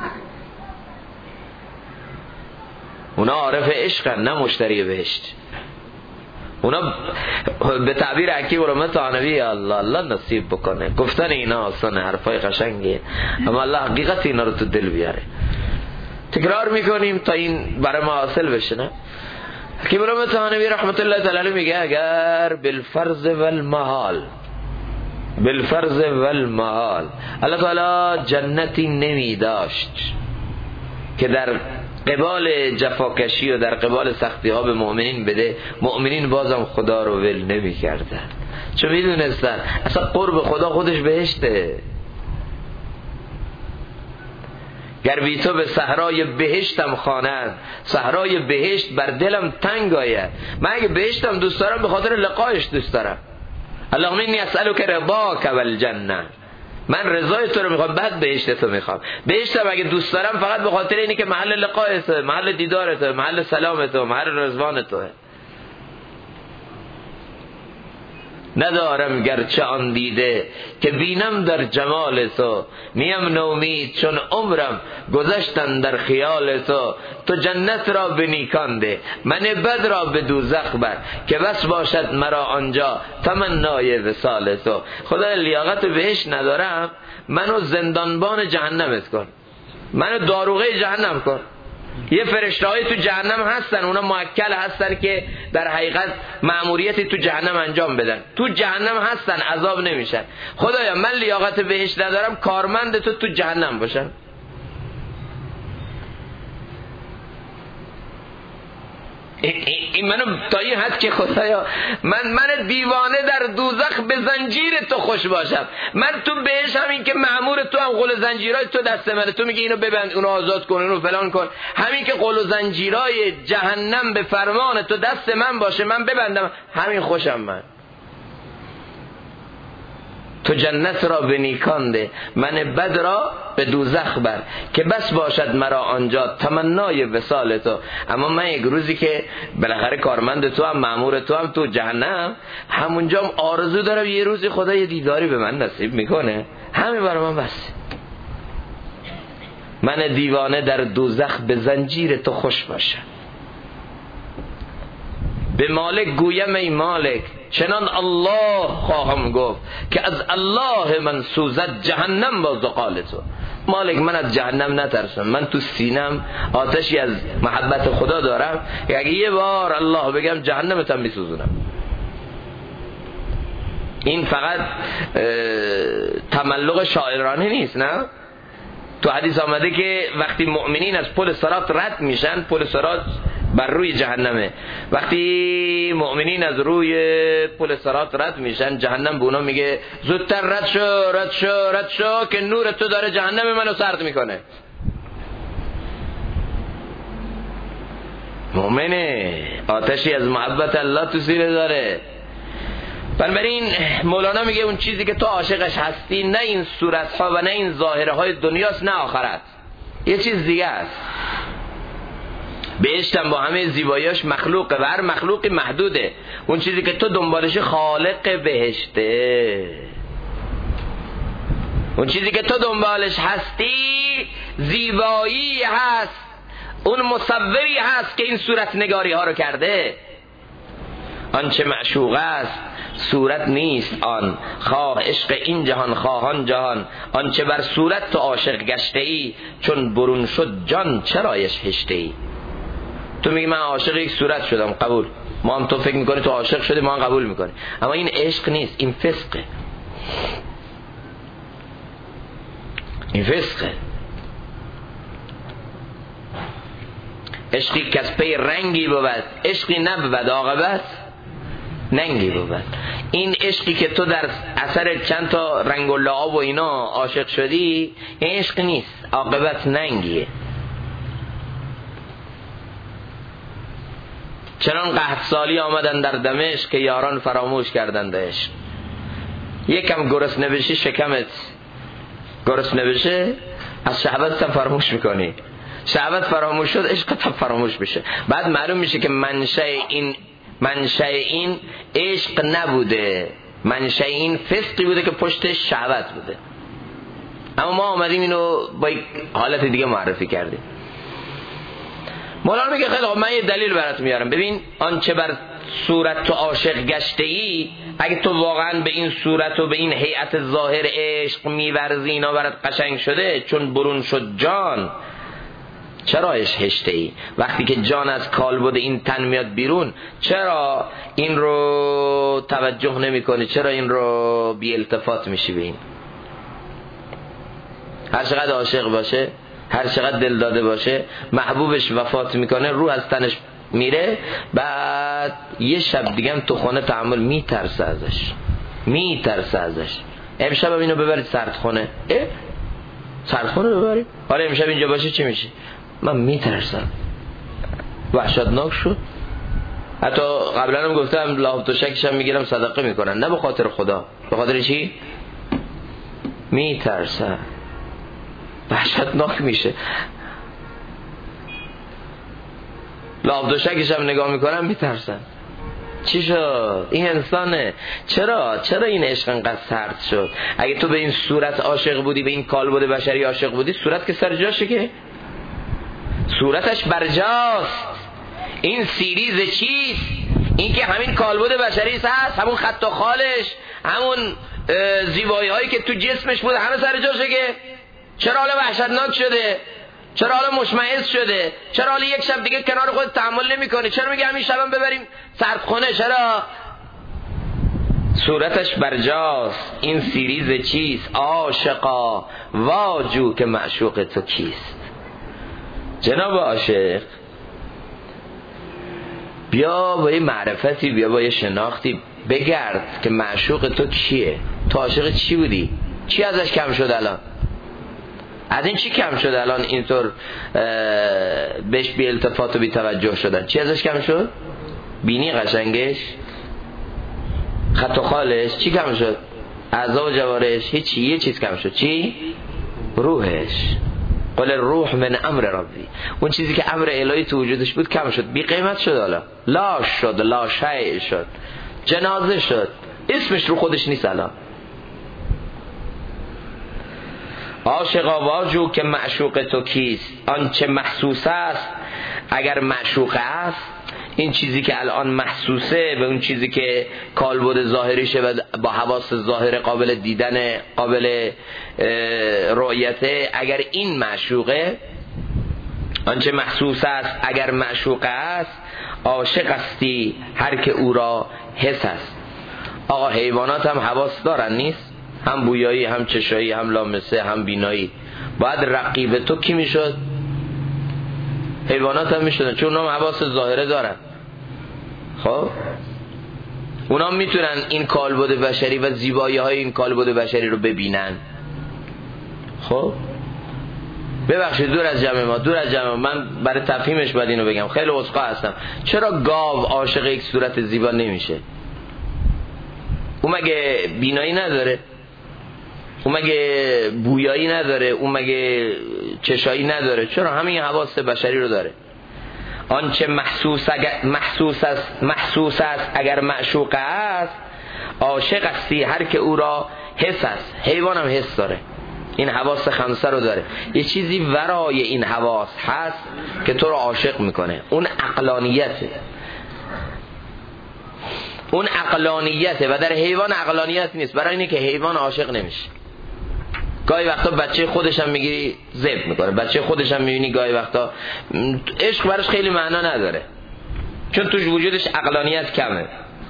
اونا عارف عشقن، نه مشتری بهشت. اونا به تعبیر حکیم علامه طحاوی الله نصیب بکنه. گفتن اینا آسانه، حرفای قشنگه، اما الله حقیقت اینا رو تو دل بیاره. تکرار میکنیم تا این برای ما حاصل بشه. نه حکیم علامه طحاوی رحمت الله تعالی میگه اگر بالفرض والمحال الله تعالی جنتی نمی داشت که در قبال جفاکشی و در قبال سختی ها به مؤمنین بده، مؤمنین بازم خدا رو ول نمی کردن، چون می دونستن اصلا قرب خدا خودش بهشته. گر بی تو به صحرای بهشتم خوانند، صحرای بهشت بر دلم تنگ آید. من اگه بهشتم دوست دارم به خاطر لقایش دوست دارم. اللهم انی اسألک رضاک والجنه، من رضای تو رو میخوام، بعد بهشت تو میخوام. بهشتم اگه دوست دارم فقط به خاطر اینی که محل لقای تو، محل دیدار تو، محل سلام تو، محل رضوان تو. ندارم گرچه آن دیده که بینم در جمال تو، نیم نومید چون عمرم گذشتن در خیال تو. تو جنت را به نیکان ده، من بد را به دوزخ بر، که بس باشد مرا آنجا تمنای وصال تو. خدا لیاقت بهشت ندارم، منو زندانبان جهنمت کن، منو داروغه جهنم کن. یه فرشته‌های تو جهنم هستن، اونا موکل هستن که در حقیقت مأموریتی تو جهنم انجام بدن. تو جهنم هستن، عذاب نمیشن. خدایا من لیاقت بهشت ندارم، کارمند تو جهنم باشم. این منو تا این حد که خدایا من دیوانه در دوزخ به زنجیر تو خوش باشم، من تو بهش همین که مأمور تو هم قل و زنجیرای تو دست منه، تو میگی اینو ببند، اونو آزاد کن، اونو فلان کن، همین که قل و زنجیرای جهنم به فرمان تو دست من باشه، من ببندم، همین خوشم من. تو جنت را به نیکان ده، من بد را به دوزخ بر، که بس باشد مرا آنجا تمنای وصال تو. اما من یک روزی که بالاخره کارمند تو هم مأمور تو هم تو جهنم، همونجا هم آرزو دارم یه روزی خدا یه دیداری به من نصیب میکنه، همین برای من بس. من دیوانه در دوزخ به زنجیر تو خوش باشم. به مالک گویم ای مالک، چنان الله خواهم گفت که از الله من سوزد جهنم با زغال تو. مالک من از جهنم نترسم، من تو سینم آتشی از محبت خدا دارم، اگه یه بار الله بگم جهنمتم میسوزونم. این فقط تملق شاعرانه نیست، نه؟ تو حدیث آمده که وقتی مؤمنین از پل صراط رد میشن، پل صراط بر روی جهنمه، وقتی مؤمنین از روی پل صراط رد میشن، جهنم به اونا میگه زودتر رد شو که نور تو داره جهنم منو سرد میکنه. مؤمنه آتشی از محبت الله تو سینه داره. بنابراین مولانا میگه اون چیزی که تو عاشقش هستی نه این صورتها و نه این ظاهره های دنیاست، نه آخرت، یه چیز دیگه است. بهشتم با همه زیباییاش مخلوقه و هر مخلوقی محدوده. اون چیزی که تو دنبالش خالق بهشته. اون چیزی که تو دنبالش هستی زیبایی هست، اون مصوری هست که این صورت نگاری ها رو کرده. آنچه معشوق است صورت نیست آن، خواه عشق این جهان خواهان جهان. آنچه بر صورت تو عاشق گشته ای، چون برون شد جان چرایش هشته ای. تو میگی من عاشق یک صورت شدم، قبول، ما هم تو فکر میکنی تو عاشق شدی، ما هم قبول میکنی، اما این عشق نیست، این فسقه، این فسقه. عشقی که از پی رنگی بود، عشقی نبود عاقبت ننگی بود. این عشقی که تو در اثر چند تا رنگ و لعاب و اینا عاشق شدی، این عشق نیست، عاقبت ننگیه. چنان قحط سالی آمدن در دمشق که یاران فراموش کردند عشق. یکم گرسنه بشی شکمت گرسنه بشه، از شهوت هم فراموش میکنی، شهوت فراموش شد عشقت هم فراموش بشه. بعد معلوم میشه که منشأ این عشق نبوده، منشأ این فسقی بوده که پشتش شهوت بوده. اما ما آمدیم اینو با یک حالت دیگه معرفی کردیم. مولانا میگه خیلی خوب، من یه دلیل برات میارم. ببین آنچه بر صورت تو عاشق گشته ای، اگه تو واقعا به این صورت و به این هیئت ظاهر عشق میورزی، اینا برات قشنگ شده، چون برون شد جان چرایش هشته ای. وقتی که جان از کالبد این تن میاد بیرون، چرا این رو توجه نمی کنی؟ چرا این رو بی التفات میشی به این؟ هر چقدر عاشق باشه، هر چقدر دل داده باشه، محبوبش وفات میکنه، روح از تنش میره، بعد یه شب دیگه هم تو خونه تحمل میترسه ازش. امشب هم اینو ببرید سردخونه. سردخونه ببرید؟ حالا امشب اینجا باشه چی میشه؟ من میترسم. وحشتناک شد. حتی قبلا هم گفتم لحب دوشکش هم میگیرم صدقه میکنن، نه به خاطر خدا، به خاطر چی؟ میترسم. وحشتناک میشه. لحب دوشکش هم نگاه میکنم میترسم. چی شد؟ این انسانه. چرا این عشق انقدر سرد شد؟ اگه تو به این صورت عاشق بودی، به این کالبد بشری عاشق بودی، صورت که سر جاشه، که صورتش برجاست. این سیریز چیست؟ این که همین کالبد بشری هست، همون خط و خالش، همون زیبایی هایی که تو جسمش بوده همه سر جاشه. که چرا حالا وحشتناک شده؟ چرا حالا مشمئز شده؟ چرا حالا یک شب دیگه کنار خود تحمل نمی‌کنی؟ چرا میگه همین شبم ببریم سردخونه؟ چرا؟ صورتش برجاست. این سیریز چیست؟ عاشقا واجو که معشوق تو کیست. جناب عاشق، بیا با یه معرفتی، بیا با یه شناختی بگرد که معشوق تو کیه. تو عاشق چی بودی؟ چی ازش کم شد الان؟ از این چی کم شد الان اینطور بهش بی التفات و بی توجه شدن؟ چی ازش کم شد؟ بینی قشنگش، خط و خالش، چی کم شد؟ اعضا و جوارش، هیچی. یه چیز کم شد. چی؟ روحش. قل الروح من امر ربی. اون چیزی که امر الهی تو وجودش بود کم شد، بی قیمت شد، حالا لاش شد، لا شیء شد، جنازه شد، اسمش رو خودش نیست الان. عاشقا واجو که معشوق تو کیست. آنچه محسوس است اگر معشوق است، این چیزی که الان محسوسه به اون چیزی که کالبد ظاهریشه و با حواس ظاهر قابل دیدن، قابل رؤیته، اگر این معشوقه، آنچه محسوس است اگر معشوق است، عاشق استی هر که او را حس است. آقا حیوانات هم حواس دارن نیست؟ هم بویایی، هم چشایی، هم لامسه، هم بینایی. باید رقیب تو کی میشد؟ حیوانات هم میشدن، چون اونام حواس ظاهره دارن. خب اونام میتونن این کالبد بشری و زیبایی های این کالبد بشری رو ببینن. خب ببخشید دور از جمع ما، من برای تفهیمش باید اینو بگم، خیلی عذرخواه هستم. چرا گاو عاشق یک صورت زیبا نمیشه؟ اون مگه بینایی نداره؟ اون مگه بویایی نداره؟ اون مگه چشایی نداره؟ چرا همین حواس بشری رو داره. آنچه محسوس است اگر معشوق است، عاشق استی هر که او را حس است. حیوان هم حس داره. این حواس خمسه رو داره. یه چیزی ورای این حواس هست که تو رو عاشق میکنه، اون عقلانیته. اون عقلانیته و در حیوان عقلانیت نیست. برای اینه که حیوان عاشق نمیشه. گاهی وقتا بچه خودش هم میگیری ذبح میکنه، بچه خودش هم میبینی گاهی وقتا عشق براش خیلی معنا نداره، چون توش وجودش عقلانیت کمه.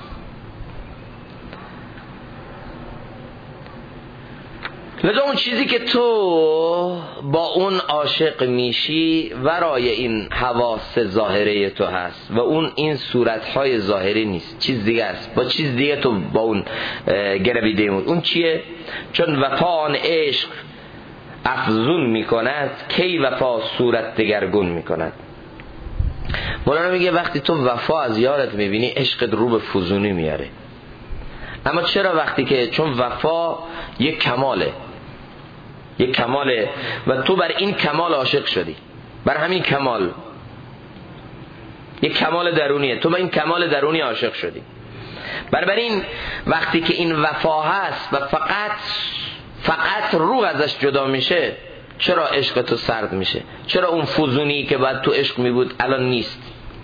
لذا اون چیزی که تو با اون عاشق میشی ورای این حواس ظاهره تو هست و اون این صورتهای ظاهری نیست، چیز دیگه است. با چیز دیگه تو با اون گرویده مود. اون چیه؟ چون وفا آن عشق افزون میکند، کی وفا صورت دگرگون میکند. مولانا میگه وقتی تو وفا از یارت میبینی عشقت رو به فزونی میاره. اما چرا؟ وقتی که چون وفا یک کماله، یک کماله و تو بر این کمال عاشق شدی، بر همین کمال، یک کمال درونیه، تو به این کمال درونی عاشق شدی. بنابراین وقتی که این وفا هست و فقط روح ازش جدا میشه، چرا عشق تو سرد میشه؟ چرا اون فزونی که بعد تو عشق می بود الان نیست؟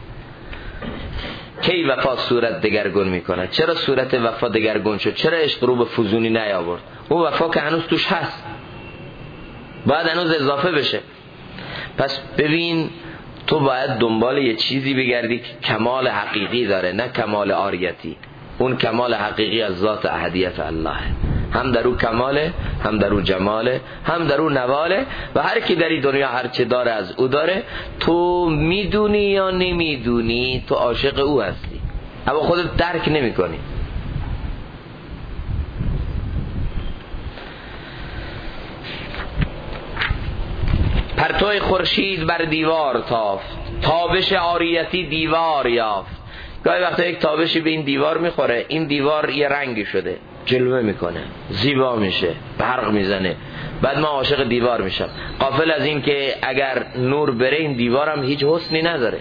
کی وفا صورت دگرگون میکنه؟ چرا صورت وفا دگرگون شد؟ چرا عشق رو به فزونی نیاورد؟ اون وفا که هنوز توش هست، باید هنوز اضافه بشه. پس ببین تو باید دنبال یه چیزی بگردی که کمال حقیقی داره، نه کمال عاریتی. اون کمال حقیقی از ذات احدیت الله، هم در او کماله، هم در او جماله، هم در او نواله و هر کی در این دنیا هر چه داره از او داره. تو میدونی یا نمیدونی تو عاشق او هستی، اما خودت درک نمی کنی. پرتو خورشید بر دیوار تافت، تابش عاریتی دیوار یافت. گاهی وقتا یک تابشی به این دیوار میخوره، این دیوار یه رنگی شده، جلوه میکنه، زیبا میشه، برق میزنه، بعد ما عاشق دیوار میشم، غافل از این که اگر نور بره این دیوار هم هیچ حسنی نداره.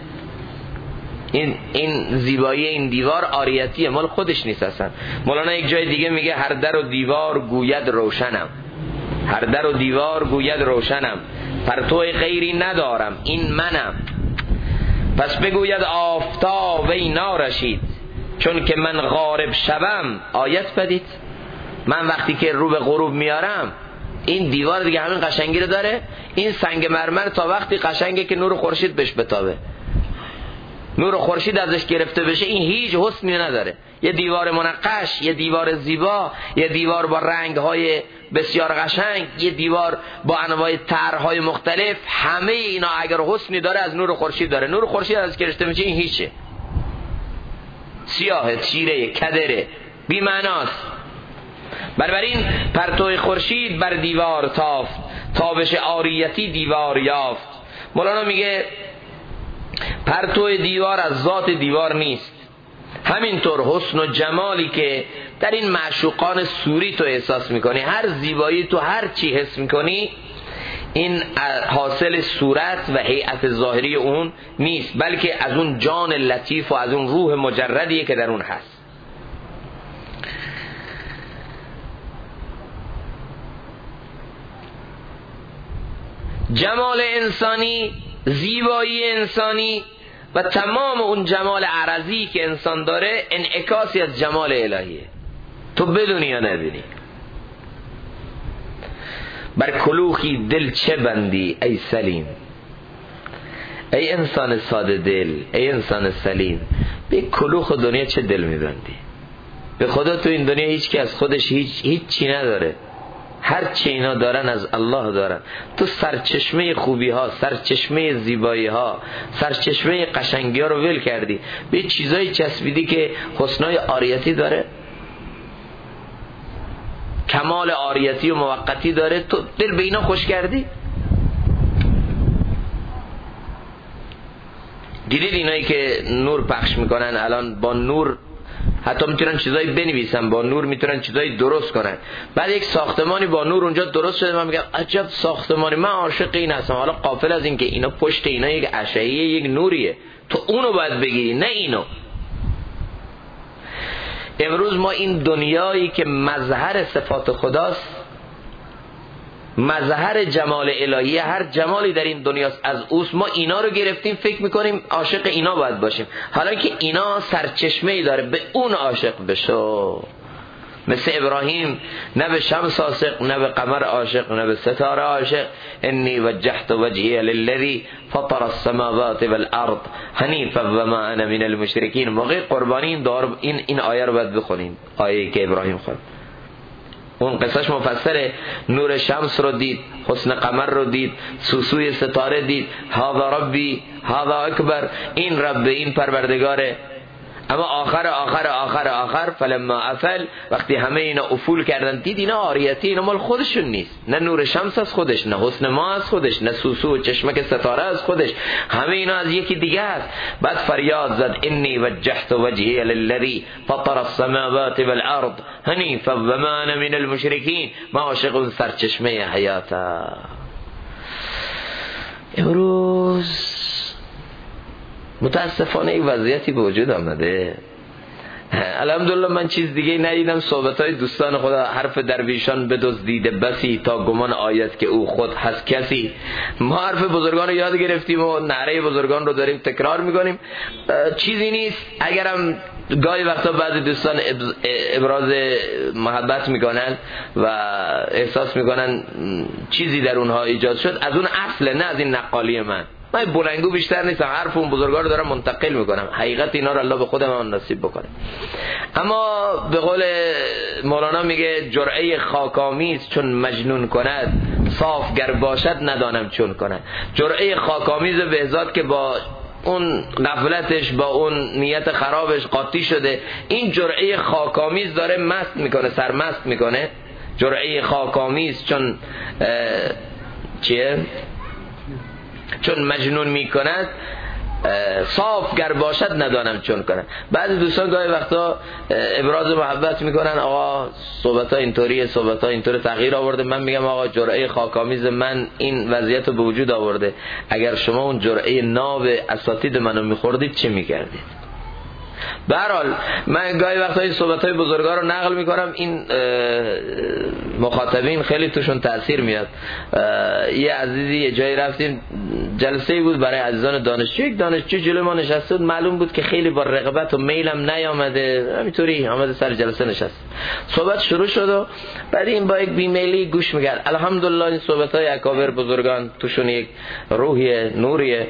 این زیبایی این دیوار عاریتیه، مال خودش نیست اصلا. مولانا یک جای دیگه میگه هر در و دیوار گوید روشنم، هر در و دیوار گوید روشنم، پرتو غیری ندارم این منم. پس بگوید آفتاب ای نارشید، چون که من غارب شوم آیت بدید. من وقتی که رو به غروب میارم این دیوار دیگه همین قشنگی رو داره، این سنگ مرمر تا وقتی قشنگه که نور خورشید بهش بتابه، نور خورشید ازش گرفته بشه این هیچ حسنی نداره. یه دیوار منقش، یه دیوار زیبا، یه دیوار با رنگ‌های بسیار قشنگ، یه دیوار با انواع طرح‌های مختلف، همه اینا اگر حسنی داره از نور خورشید داره. نور خورشید ازش گرفته میشه این هیچه، سیاه، تیره، کدره، بی معناست. بنابراین پرتو خورشید بر دیوار تافت، تابش عاریتی دیوار یافت. مولانا میگه پرتو دیوار از ذات دیوار نیست. همینطور حسن و جمالی که در این معشوقان سوری تو احساس میکنی، هر زیبایی تو هر چی حس میکنی، این حاصل صورت و هیئت ظاهری اون نیست، بلکه از اون جان لطیف و از اون روح مجردیه که در اون هست. جمال انسانی، زیبایی انسانی و تمام اون جمال عرضی که انسان داره انعکاسی از جمال الهیه، تو بدونی یا نبینی. بر کلوخی دل چه بندی ای سلیم، ای انسان ساده دل، ای انسان سلیم، به کلوخ دنیا چه دل میبندی؟ به خدا تو این دنیا هیچ که از خودش هیچ چی نداره، هر چی اینا دارن از الله دارن. تو سرچشمه خوبی ها، سرچشمه زیبایی ها، سرچشمه قشنگی ها رو ول کردی، به چیزایی چسبیدی که حسنای عاریتی داره، کمال عاریتی و موقتی داره، تو دل به اینا خوش کردی. دیدید اینایی که نور پخش میکنن الان با نور حتی میتونن چیزایی بنویسن، با نور میتونن چیزایی درست کنن. بعد یک ساختمانی با نور اونجا درست شده، من میگم عجب ساختمانی، من عاشق این هستم. حالا غافل از این که اینا پشت اینا یک اشعه‌ایه، یک نوریه، تو اونو باید بگیری نه اینو. امروز ما این دنیایی که مظهر صفات خداست مظهر جمال الهی، هر جمالی در این دنیاست از اوست. ما اینا رو گرفتیم فکر میکنیم عاشق اینا باید باشیم، حالا که اینا سرچشمه ای داره به اون عاشق بشو. مثل ابراهیم نه به شمس عاشق، نه به قمر عاشق، نه به ستاره عاشق. انی وجهت وجهی للذی فطر السماوات والارض حنیفا و ما انا من المشرکین. موقع قربانی این آیه رو باید بخونیم، آیه که ابراهیم خوند. اون قصهش مفسره، نور شمس رو دید، حسن قمر رو دید، سوسوی ستاره دید، هذا ربی هذا اکبر، این رب، این پروردگاره. اما آخر فلما افل، وقتی همه اینا افول کردن دید اینا عاریتی، اینا مال خودشون نیست، نه نور شمس از خودش، نه حسن ما از خودش، نه سوسو و چشمک ستاره از خودش، همه اینا از یکی دیگه است. بعد فریاد زد انی وجهت وجهی للذی فطر السماوات والارض حنیفا و ما انا من المشرکین. ما عاشق اون سرچشمه حیاتا. امروز متاسفانه این وضعیتی به وجود آمده. الحمدلله من چیز دیگه ندیدم. صحبت‌های دوستان خدا حرف درویشان بدزدیده بسی تا گمان آید که او خود هست کسی. ما حرف بزرگان رو یاد گرفتیم و نعره بزرگان رو داریم تکرار میکنیم. چیزی نیست. اگرم گاهی وقتا بعضی دوستان ابراز محبت میکنن و احساس میکنن چیزی در اونها ایجاد شد، از اون اصل، نه از این نقالی من بلنگو بیشتر نیستم، حرف اون بزرگا رو دارم منتقل میکنم. حقیقت اینا رو الله به خودم نصیب بکنه. اما به قول مولانا میگه جرعه خاکامیز چون مجنون کند، صاف گر باشد ندانم چون کند. جرعه خاکامیز بهزاد که با اون غفلتش، با اون نیت خرابش قاطی شده، این جرعه خاکامیز داره مست میکنه، سرمست میکنه. جرعه خاکامیز چون چیه؟ چون مجنون میکند، صاف گر باشد ندانم چون کنم. بعضی دوستان گاهی وقتا ابراز محبت میکنن، آقا صحبت ها اینطوریه، صحبت ها اینطوری تغییر آورده. من میگم آقا جرعه خاکامیز من این وضعیت رو به وجود آورده. اگر شما اون جرعه ناب اساتید منو میخوردید چه میکردید؟ به هر حال من گاهی وقتا این صحبت‌های بزرگا رو نقل میکنم. این مخاطبین خیلی توشون تأثیر میاد. یه عزیزی یه جایی رفتیم، جلسه‌ای بود برای عزیزان دانشجو. یک دانشجو جلوی ما نشسته بود، معلوم بود که خیلی با رغبت و میلم نیامده، همینطوری آمده سر جلسه نشست. صحبت شروع شد و بعد این با یک بیمیلی گوش میکرد. الحمدلله این صحبت‌های اکابر بزرگان توشون یک روحیه، نوریه.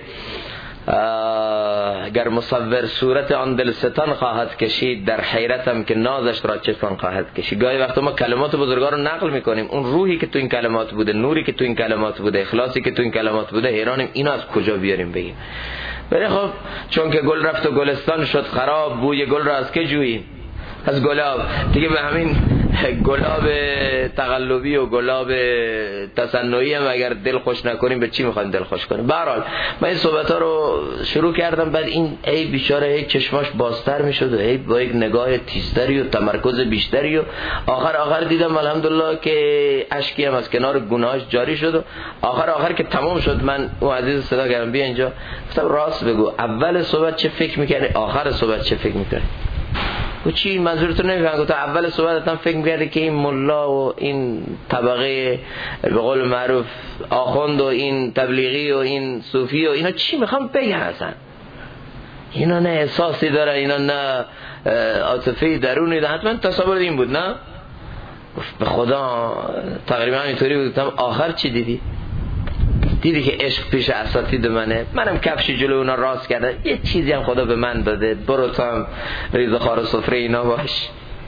اگر مصور صورت آن دلستان خواهد کشید، در حیرتم که نازش را چسان خواهد کشید. گاهی وقتا ما کلمات بزرگان رو نقل میکنیم، اون روحی که تو این کلمات بوده، نوری که تو این کلمات بوده، اخلاصی که تو این کلمات بوده، حیرانیم اینو از کجا بیاریم بگیم. ولی خب چون که گل رفت و گلستان شد خراب، بوی گل را از که جوییم؟ از گلاب دیگه. به همین گلاب تقلبی و گلاب تصنعی هم اگر دل خوش نکنیم به چی میخوایم دل خوش کنیم؟ به هر حال من این صحبت ها رو شروع کردم. بعد این ای بیچاره ای چشماش بازتر میشد و ای با یک نگاه تیزتری و تمرکز بیشتری و آخر دیدم الحمدلله که اشکی هم از کنار گونه‌اش جاری شد. و آخر که تمام شد من اون عزیز صدا کردم بیا اینجا، گفتم راست بگو اول صحبت چه فکر میکردی، آخر صحبت چه فکر میکردی؟ و چی منظورتون نمیفهم؟ گفتم اول صحبتم فکر می‌کردی که این ملا و این طبقه به قول معروف آخوند و این تبلیغی و این صوفی و اینا چی میخوام بگن اصلا؟ اینا نه احساسی دارن، اینا نه عاطفه درونی دارن. حتما تصور این بود نه؟ به خدا تقریبا اینطوری بود. گفتم آخر چی دیدی؟ دیدی که عشق پیش اساتید منم کفش جلو اونا راست کردم، یه چیزی هم خدا به من داده، برو تو هم ریزخوار و سفره اینا باش.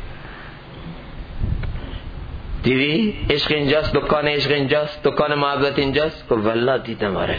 دیدی عشق اینجاست، دکان عشق اینجاست، دکان محبت اینجاست. که والله دیدم. آره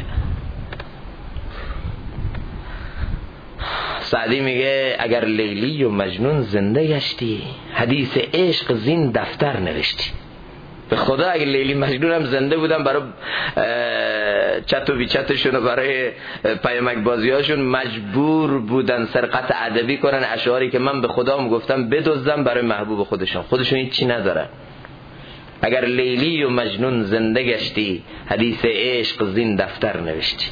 سعدی میگه اگر لیلی و مجنون زنده گشتی، حدیث عشق زین دفتر نوشتی. به خدا اگه لیلی مجنون هم زنده بودن برای چت و بیچتشون و برای پیامک بازی هاشون مجبور بودن سرقت ادبی کنن اشعاری که من به خدا گفتم بدزدم برای محبوب خودشون هیچ چی ندارن. اگر لیلی و مجنون زنده گشتی، حدیث عشق زین دفتر نوشتی.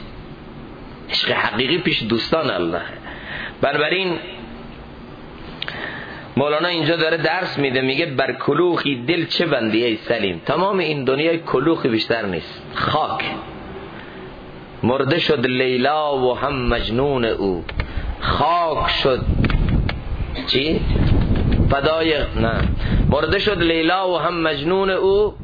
عشق حقیقی پیش دوستان الله. بنابراین مولانا اینجا داره درس میده، میگه بر کلوخی دل چه بندی ای سلیم. تمام این دنیای کلوخی بیشتر نیست، خاک. مرده شد لیلا و هم مجنون او، خاک شد چی؟ فدای نه، مرده شد لیلا و هم مجنون او.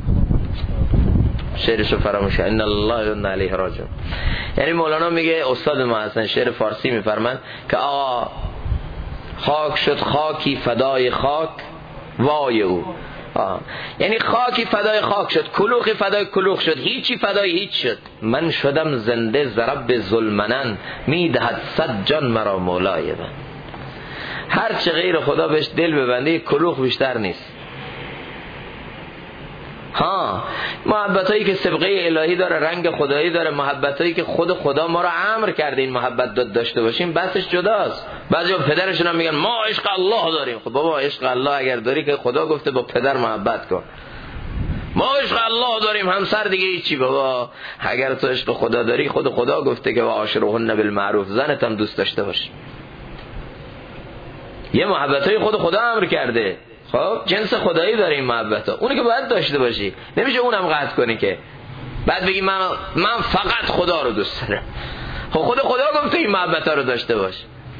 شعرشو فراموش کرد، ان الله و انا الیه راجعون. یعنی مولانا میگه، استاد ما هستن شعر فارسی میفرمان که آقا خاک شد خاکی فدای خاک وای او. یعنی خاکی فدای خاک شد، کلوخی فدای کلوخ شد، هیچی فدای هیچ شد. من شدم زنده ضرب ظلمنن، میدهد صد جان مرا مولای من. هر چه غیر خدا بهش دل ببنده کلوخ بیشتر نیست. محبتایی که سبقه الهی داره، رنگ خدایی داره، محبتایی که خود خدا ما رو امر کرده این محبت داشته باشیم، بحثش جداست. بعضیا پدرشون هم میگن ما عشق الله داریم. خب بابا عشق الله اگر داری که خدا گفته با پدر محبت کن. ما عشق الله داریم، همسر دیگه هیچی. بابا اگر تو عشق خدا داری، خود خدا گفته که وعاشرهن بالمعروف، زنت هم دوست داشته باش. یه محبتای خود خدا امر کرده، خب جنس خدایی داره این محبت ها، اونی که باید داشته باشی. نمیشه اونم قطع کنی که بعد بگی من فقط خدا رو دوست دارم. خب خود خدا گفته این محبت ها رو داشته باش.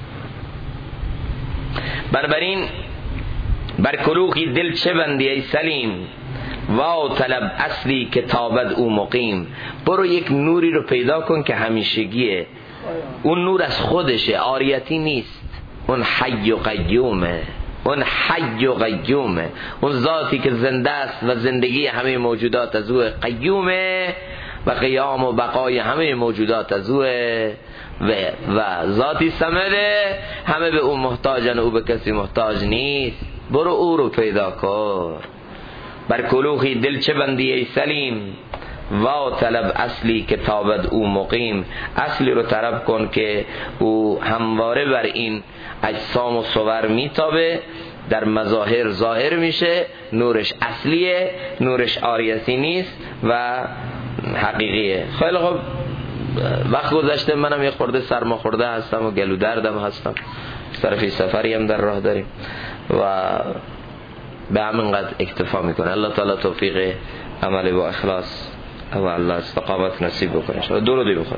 بنابراین بر کلوخی دل چه بندی ای سلیم، واو طلب اصلی که تابد او مقیم. برو یک نوری رو پیدا کن که همیشگیه، اون نور از خودشه، عاریتی نیست. اون حی و قیومه، اون حی و قیومه، اون ذاتی که زنده است و زندگی همه موجودات از اوه، قیومه و قیام و بقای همه موجودات از اوه، و ذاتی صمده، همه به او محتاجن، او به کسی محتاج نیست. برو او رو پیدا کن. بر کلوخی دل چه بندی ای سلیم، و طلب اصلی که تابد او مقیم. اصلی رو طلب کن که او همواره بر این اجسام و صور میتابه، در مظاهر ظاهر میشه، نورش اصلیه، نورش عاریتی نیست و حقیقیه. خیلی خب، وقت گذشته، منم یه خورده سرما خورده هستم و گلو دردم هستم، طرفی سفری هم در راه داریم و به همین قدر اکتفا میکنه. الله تعالی توفیق عمل با اخلاص و الله استقامت نصیب بکنه. درودی بخون.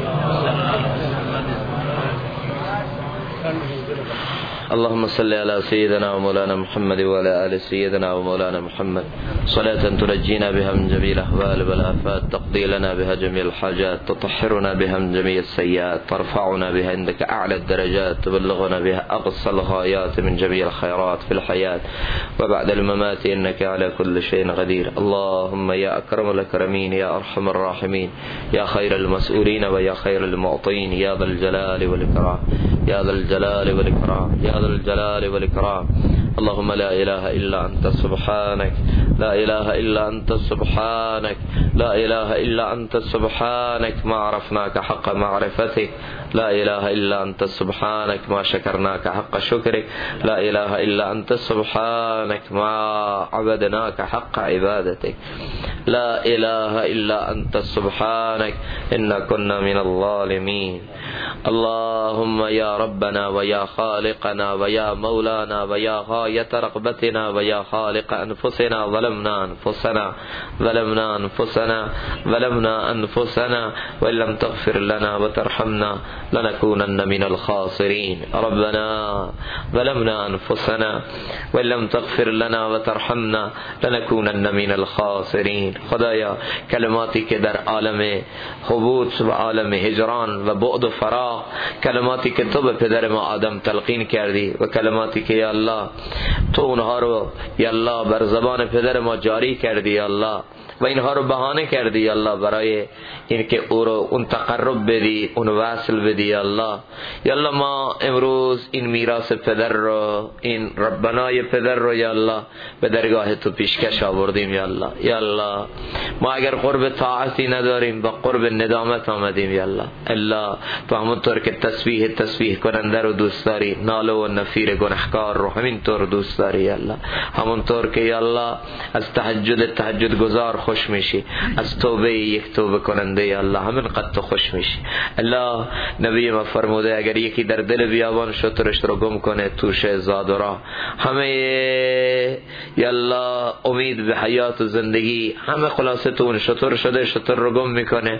اللهم صل على سيدنا ومولانا محمد وعلى آل سيدنا ومولانا محمد صلاة تنجينا بها من جميع الأحوال والآفات، تقضي لنا بها جميع الحاجات، تطهرنا بها من جميع السيئات، ترفعنا بها عندك أعلى الدرجات، تبلغنا بها أقصى الغايات من جميع الخيرات في الحياة وبعد الممات، إنك على كل شيء قدير. اللهم يا أكرم الأكرمين، يا أرحم الراحمين، يا خير المسؤولين ويا خير المعطين، يا ذا الجلال والإكرام، يا ذا الجلال والإكرام، يا ذا الجلال والإكرام. اللهم لا إله إلا أنت سبحانك، لا إله إلا أنت سبحانك، لا إله إلا أنت سبحانك، ما عرفناك حق معرفتك، لا إله إلا أنت سبحانك، ما شكرناك حق شكرك، لا إله إلا أنت سبحانك، ما عبدناك حق عبادتك، لا إله إلا أنت سبحانك، إنا كنا من الظالمين. اللهم يا ربنا ويا خالقنا ويا مولانا ويا غاية رغبتنا ويا خالق أنفسنا، ظلمنا أنفسنا ظلمنا أنفسنا ظلمنا أنفسنا، وإن لم تغفر لنا وترحمنا لنكونن من الخاسرين. ربنا ظلمنا أنفسنا وإن لم تغفر لنا وترحمنا لنكونن من الخاسرين. خدایا کلماتی که در عالم حبوط و عالم هجران و بعد و فراق، کلماتی که تو به پدر ما آدم تلقین کردی و کلماتی که یا الله تو اونها رو یا الله بر زبان پدر ما جاری کردی یا الله، و اینها رو بهانه کردی یا الله برای اینکه او رو اون تقرب بدی، اون وصل بدی یا الله. یا الله ما امروز این میراث پدر رو، این ربنای پدر رو یا الله به درگاه تو پیشکش آوردیم یا الله. یا الله ما اگر قرب طاعتی نداریم با قرب ندامت آمدیم یا الله. الا تو همونطور که تسبیح کننده رو دوست داری، ناله و نفیر گناهکار رو همینطور دوست داری یا الله. همونطور که یا الله از تهجد گزار خوش میشی، از توبه یک توبه کننده یا الله همینقدر تو خوش میشی. الله نبی ما فرموده اگر یکی در دل بیابان شترش رو گم کنه توشه زاد و راه، همه یا الله امید به حیات و زندگی همه خلاصه تو اون شتر شده، شتر رو گم میکنه.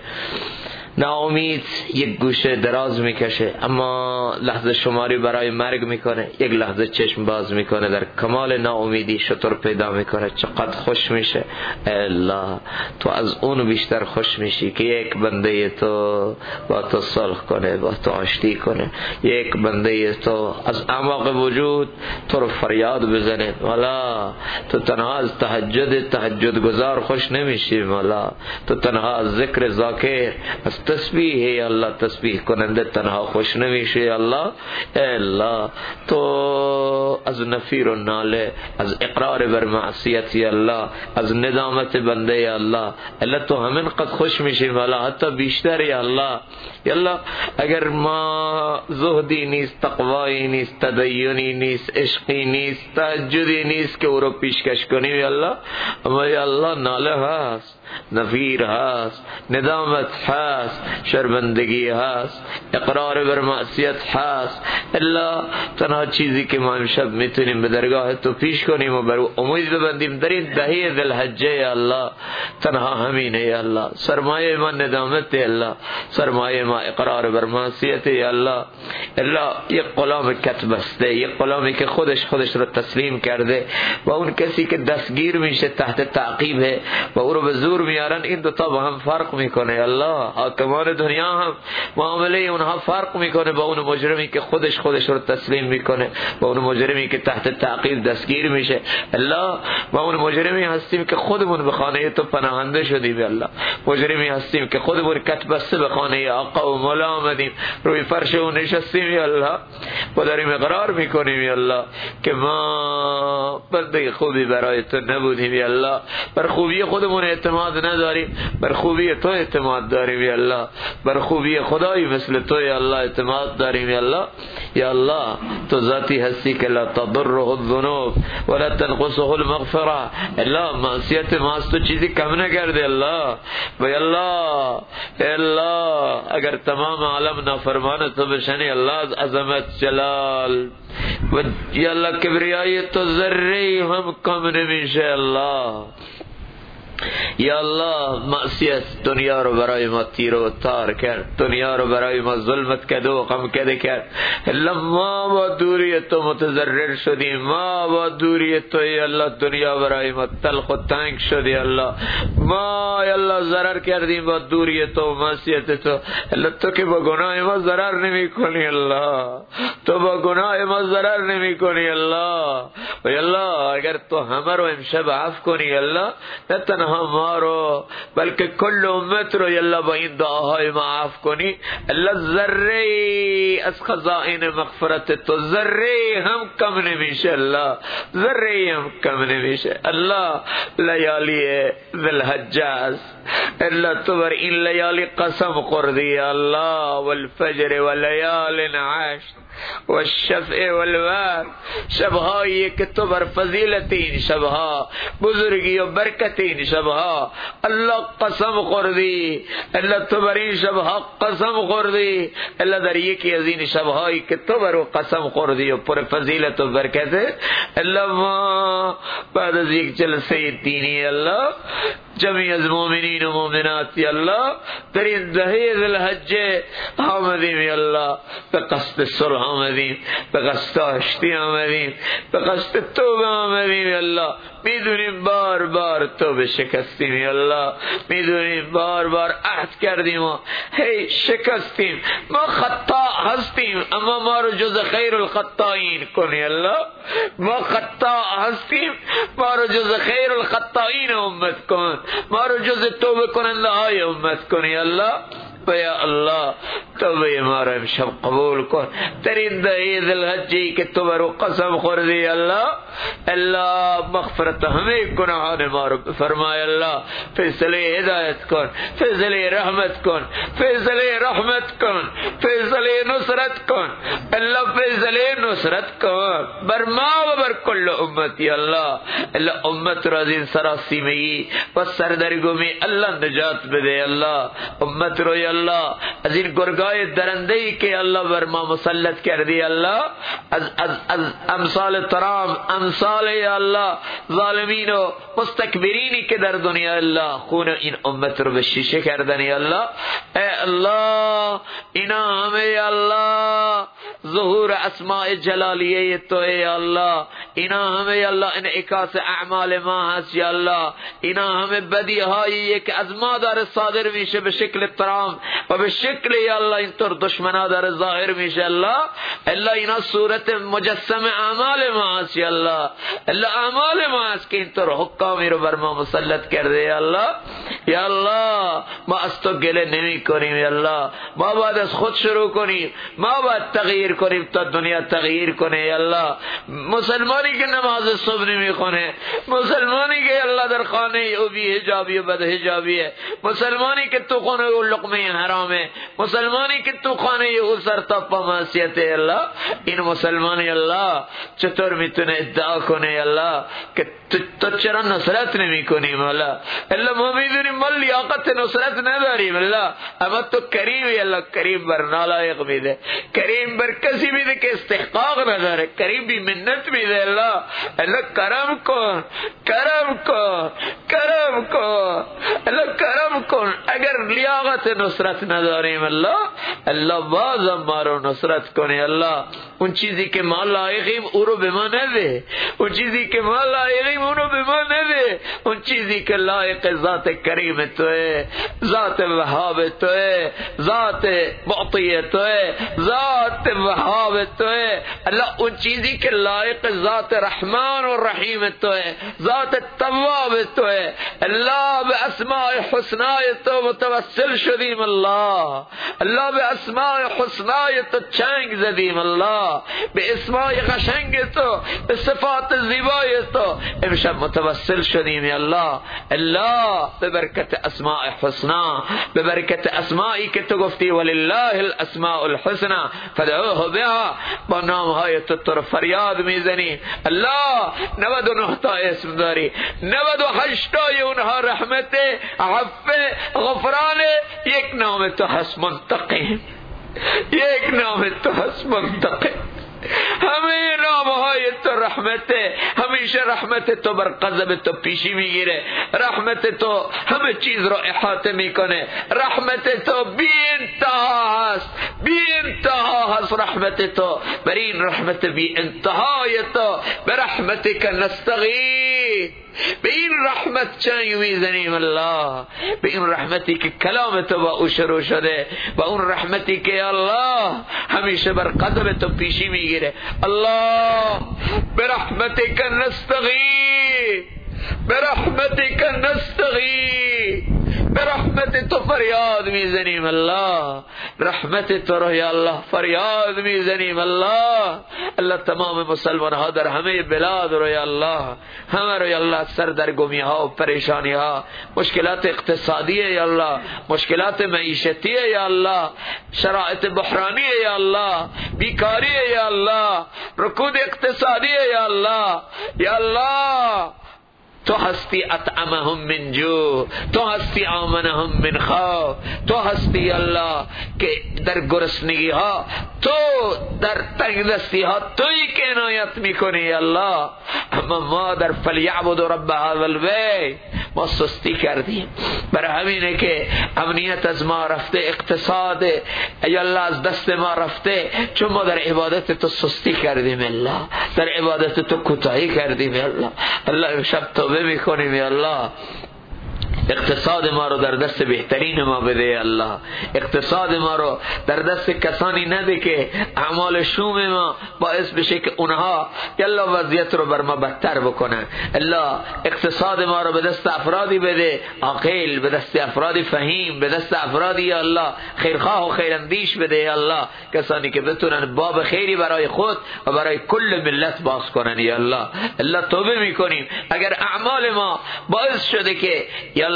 ناامید یک گوشه دراز میکشه، اما لحظه شماری برای مرگ میکنه، یک لحظه چشم باز میکنه، در کمال ناامیدی شتر پیدا میکنه. چقدر خوش میشه. الله تو از اون بیشتر خوش میشی که یک بنده تو با تو صلح کنه، با تو آشتی کنه، یک بنده تو از اعماق وجود تو رو فریاد بزنه. والا تو تنها از تهجد گزار خوش نمیشی، والا تو تنها از ذکر ذاکر، از تسبیح الله تسبیح کننده تنها خوش نمیشه. الله الله تو از نفیر و ناله، از اقرار بر معصیت الله، از ندامت بنده الله تو همین قد خوش میشیم، والا حتی بیشتر. یا الله اگر ما زهدی نیست، تقوایی نیست، تدینی نیست، عشقی نیست، تهجدی نیست که او رو پیشکش کنیم یا الله، اما یا الله ناله هست، نفیر هست، ندامت هست، شرمندگی هست، اقرار بر معصیت هست. الا تنها چیزی که ما امشب میتونیم به درگاه تو پیش کنیم و بر امید ببندیم در این دهه ذوالحجه یا الله تنها همینه یا الله. سرمایه ما ندامت یا الله، سرمایه ما اقرار بر معصیت یا الله. الا یک غلام کت بسته، یک غلامی که خودش رو تسلیم کرده و اون کسی که دستگیر میشه تحت تعقیبه و او رو به زور میارن، این دوتا با هم فرق میکنه. الله حاکمان دنیا هم معامله اونها فرق میکنه با اون مجرمی که خودش رو تسلیم میکنه، با اون مجرمی که تحت تعقیب دستگیر میشه. الله ما اون مجرمی هستیم که خودمون به خانه تو پناهنده شدیم. الله مجرمی هستیم که خودمون کت بسته به خانه آقا و مولا آمدیم، روی فرش اون نشستیم. یا الله و داریم اقرار میکنیم یا الله که ما بنده خوبی برای تو نبودیم. یا الله بر خوبی خودمون اعتماد نداریم، بر خوبی تو اعتماد داریم. یا الله بر خوبی خدایی مثل تو یا الله اعتماد داریم. یا الله یا الله تو ذاتی هستی که لا تضره الذنوب ولا تنقصه المغفره. الله معصیت ما تو چیزی کم نکرده. الله و یا الله اگر تمام عالم نافرمان تو بشنی الله از عظمت جلال و یا الله کبریای تو ذره هم کم نمیشه. الله یا الله معصیت دنیا رو برای ما تیر و تار کرد، دنیا رو برای ما ظلمت کرد و غم کرد. الله ما با دوری تو متضرر شدیم، ما با دوری تو یا الله دنیا برای ما تلخ و تنگ شد. یا الله ما یا الله ضرر کردیم با دوری تو و معصیت تو. الله تو که با گناه ما ضرر نمی کنی، الله تو با گناه ما ضرر نمی کنی. الله و یا الله اگر تو همه رو امشب عفو کنی الله، نه تنها ما رو بلکه کل امت رو یالله با این دعاهای ما عفو کنی. الله ذره از خزائن مغفرت تو ذره هم کم نمیشه. الله ذره هم کم نمیشه. الله لیالی ذوالحجه است، الله تو بر این لیالی قسم خوردی. الله والفجر ولیال عشر والشفع والوتر، شبهایی که تو بر فضیلت این شبها، بزرگی و برکت این شبها الله قسم خوردی. الله تو بر این شبها قسم خوردی. الله در یکی از این شبهایی که تو بر قسم خوردی و پر فضیلت و برکت، الله ما بعد از یک جلسه دینی الله جمعی از مؤمنین و مؤمنات الله در این دهه ذوالحجه آمدیم. الله به قصد صلح آمدیم، به قصد آشتی آمدیم، به قصد توبه آمدیم. الله میدونیم بار بار توبه شکستیم. الله میدونیم بار بار عهد کردیم و هی شکستیم. ما خطا هستیم، اما ما رو جز خیر الخطائین کنی. الله ما خطا هستیم، ما رو جز خیر الخطائین امت کن، ما رو جز توبه کننده های امت کنی. الله و یا الله توبه ما را امشب قبول کن. در این دهی ذوالحجی که تو برو قسم خوردی الله مغفرت همه گناهان ما رو بفرمای. الله فیصله هدایت کن، فیصله رحمت کن، فیصله رحمت کن، فیصله نصرت کن. الله فیصله نصرت کن بر ما و بر کل امتی. الله امت را از این سراسیمگی و سردرگمی الله نجات بده. الله امت رو یا الله از این گرگای درندهی که الله بر ما مسلط کردی، الله از امثال ترام، امثال یا الله ظالمین و مستکبرینی که در دنیا الله خون این امت رو به شیشه کردن. یا الله ای الله اینا همه یا الله ظهور اسماء جلالیه تو یا الله، اینا همه یا الله انعکاس اعمال ما هست. یا الله اینا همه بدی هایی که از ما داره صادر میشه به شکل ترام و به شکل یا الله اینطور دشمنا داره ظاهر میشه. الله اینا صورت مجسم اعمال ما هست. یا الله اعمال ما هست که اینطور حکامی رو بر ما مسلط کرده. یا الله ما از تو گله نمی کنیم. یا الله ما باید از خود شروع کنیم، ما باید تغییر کنیم تا دنیا تغییر کنه. یا الله مسلمانی که نماز صبح نمی خونه، مسلمانی که الله در خانه او بی حجابی و بد حجابیه، مسلمانی که تو خانه او لقمه حرامه، مسلمانی که تو خانه او سر تا پا معصیته. الله این مسلمانی الله چطور میتونه ادعا کنه الله که تو چرا نصرت نمی کنیم؟ الله ما میدونیم ما لیاقت نصرت نداریم. الله اما تو کریمی. الله کریم بر نالایق میده، کریم بر کسی میده که استحقاق نداره، کریم بی منت میده. الله کرم کن، کرم کن، کرم کن، الله کرم کن. اگر لیاقت نصرت نداریم الله بازم ما رو نصرت کنی. الله اون چیزی که ما لایقیم او رو به ما نده، اون چیزی که ما لایقیم اون رو به ما نده. اون چیزی که لایق ذات کریم تو ہے، ذات وهاب تو ہے، ذات معطی تو ہے، ذات وهاب تو ہے. اللہ اون چیزی کہ لائق ذات رحمان و رحیم تو ہے، ذات تواب تو ہے. اللہ به اسماء حسنای تو متوسل شدیم. اللہ به اسماء حسنای تو چنگ زدیم. اللہ به اسماء قشنگ تو، به صفات زیبای تو امشب متوسل شدیم. یا الله به برکت اسماء حسنا، به برکت اسمائی که تو گفتی ولله الاسماء الحسنى فدعوه بها، با نامهای تو رو فریاد میزنیم. الله 99 تا اسم داری، 98 تای اونها رحمت، عفو، غفران. یک نام تو هست منتقم، یک نام تو هست منتقم. همه نامهای تو رحمته، همیشه رحمت تو بر غضب تو پیشی میگیره، رحمت تو همه چیز رو احاطه میکنه، رحمت تو بی انتها هست، بی انتها هست رحمت تو. بر این رحمت بی انتهای تو به رحمتک نستغیث، به این رحمت چنگ میزنیم. الله به این رحمتی که کلام تو با او شروع شده، با اون رحمتی که الله همیشه بر غضب تو پیشی میگیره. الله برحمتک نستغیث، برحمتک نستغیث، برحمت تو فریاد میزنیم. الله رحمت تو رو یا الله فریاد میزنیم. الله تمام مسلمان ها در همه بلاد رو یا الله، همه رو یا الله سر در گمی ها و پریشانی ها، مشکلات اقتصادی یا الله، مشکلات معیشتی یا الله، شرایط بحرانی یا الله، بیکاری یا الله، رکود اقتصادی یا الله. یا الله تو هستی اطعمهم من جو، تو هستی آمنهم من خوف، تو هستی الله که در گرسنگی ها، تو در تنگدستی ها تویی که عنایت میکنی. الله اما ما در فلیعبد رب هذا البیت ما سستی کردیم. برای همینه که امنیت از ما رفته، اقتصاد ای الله از دست ما رفته، چون ما در عبادت تو سستی کردیم. الله در عبادت تو کوتاهی کردیم. الله امشب توبه میکنیم. یا الله اقتصاد ما رو در دست بهترین ما بده یا الله. اقتصاد ما رو در دست کسانی نده که اعمال شوم ما باعث بشه که اونها یا الله وضعیت رو بر ما بدتر بکنن. الله اقتصاد ما رو به دست افرادی بده عاقل، به دست افرادی فهیم، به دست افرادی یا الله خیرخواه و خیراندیش بده یا الله، کسانی که بتونن باب خیری برای خود و برای کل ملت باز کنن یا الله. الله توبه میکنیم اگر اعمال ما باعث شده که یا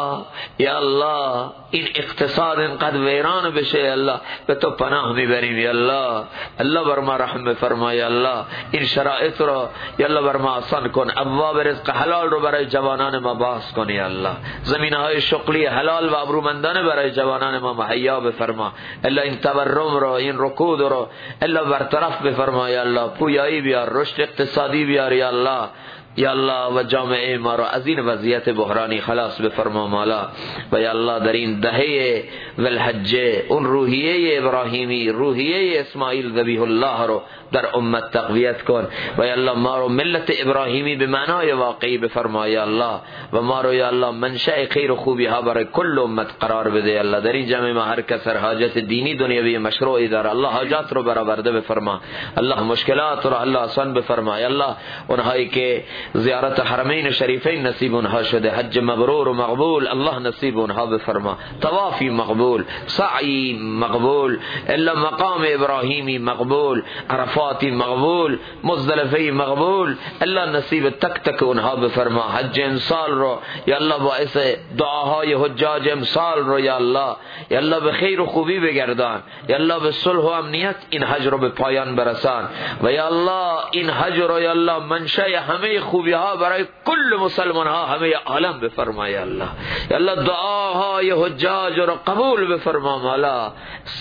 الله این اقتصاد اینقدر ویران بشه یا الله، به تو پناه میبریم یا الله. الله بر ما رحم فرما یا الله. این شرایط رو یا الله بر ما آسان کن. ابواب رزق حلال رو برای جوانان ما باز کن یا الله. زمینه‌های شغلی حلال و ابرومندانه برای جوانان ما مهیا بفرما. الله این تورم رو، این رکود رو الله برطرف بفرما یا الله. پویایی بیار، رشد اقتصادی بیار یا الله. یا الله و جامعه ما را از این وضعیت بحرانی خلاص بفرما مولا. و یا الله در این دهه ذوالحجه اون روحیه ابراهیمی، روحیه اسماعیل ذبیح الله رو در امت تقویت کن. و یا الله ما رو ملت ابراهیمی به معنای واقعی بفرما یا الله. و ما رو یا الله منشأ خیر و خوبی ها برای کل امت قرار بده یا الله. در این جمع ما هر کس حاجت دینی دنیوی مشروعی داره الله حاجات رو برآورده بفرما. الله مشکلات رو الله آسان بفرما یا الله. اونهایی که زیارت حرمین شریفین نصیب اونها شده، حج مبرور و مقبول الله نصیب اونها بفرما. طوافی مقبول، سعی مقبول، الا مقام ابراهیمی مقبول، عرفاتی مقبول، مزدلفه مقبول الله نصیب تک تک اونها بفرما. حج امسال رو یا الله باعث دعاهای حجاج امسال رو یا الله به خیر و خوبی بگردان یا الله، به صلح و امنیت این حج رو به پایان برسان. و یا الله این حج رو یا الله منشأ همه خوبی ها برای کل مسلمان ها همه عالم بفرما یا الله. یا الله دعاهای حجاج رو قبول بفرما مولا.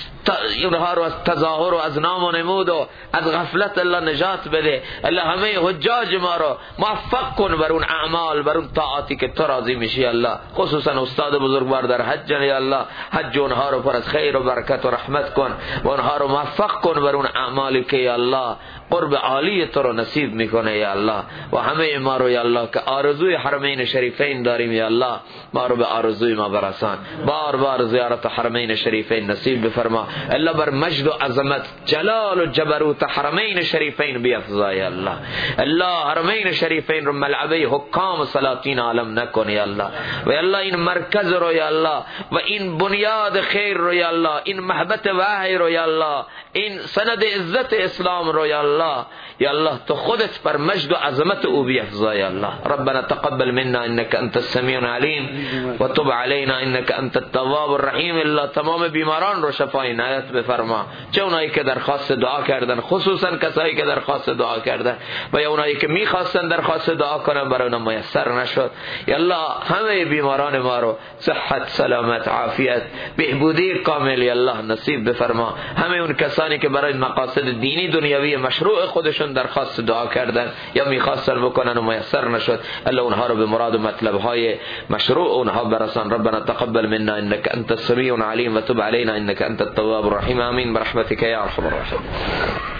اونها رو از تظاهر و از نام و نمود و از غفلت الله نجات بده. الله همه حجاج ما رو موفق کن بر اون اعمال، بر اون طاعاتی که تو راضی میشی الله. خصوصا استاد بزرگوار در حج یا الله، حج اونها رو پر از خیر و برکت و رحمت کن و اونها رو موفق کن بر اون اعمالی که یا الله قرب عالی تو رو نصیب میکنه یا الله. و همه ما رو یا الله که آرزوی حرمین شریفین داریم یا الله، ما رو به آرزوی ما برسان. بار بار زیارت حرمین شریفین نصیب بفرما. الله بر مجد و عظمت جلال و جبروت حرمین شریفین بیفزا یا الله. الله حرمین شریفین رو ملعبه حکام و سلاطین عالم نکن یا الله. و یا الله این مرکز رو یا الله و این بنیاد خیر رو یا الله، این محبت وحی رو یا الله، این سند عزت اسلام رو یا الله تو خودت بر مجد و عظمت او بیفزا یا الله. ربنا تقبل منا انك انت السميع العليم وتب علينا انك انت التواب الرحيم. الله تمام بیماران رو شفای عنایت بفرما، چه اونایی که درخواست دعا کردن، خصوصا کسایی که درخواست دعا کردن و یا اونایی که میخواستن درخواست دعا کنن برای اونها میسر نشد. یا الله همه بیماران ما رو صحت، سلامت، عافیت، بهبودی کامل یا الله نصیب بفرما. همه اون کسانی که برای مقاصد دینی دنیوی مشروع خودشون درخواست دعا کردن یا میخواستن بکنن و میسر نشد، الله اونها رو به مراد و مطلب های مشروع اونها برسان. ربنا تقبل منا انك انت السميع العليم وتب علينا انك انت التواب الرحيم. آمين برحمتك يا ارحم الراحمين.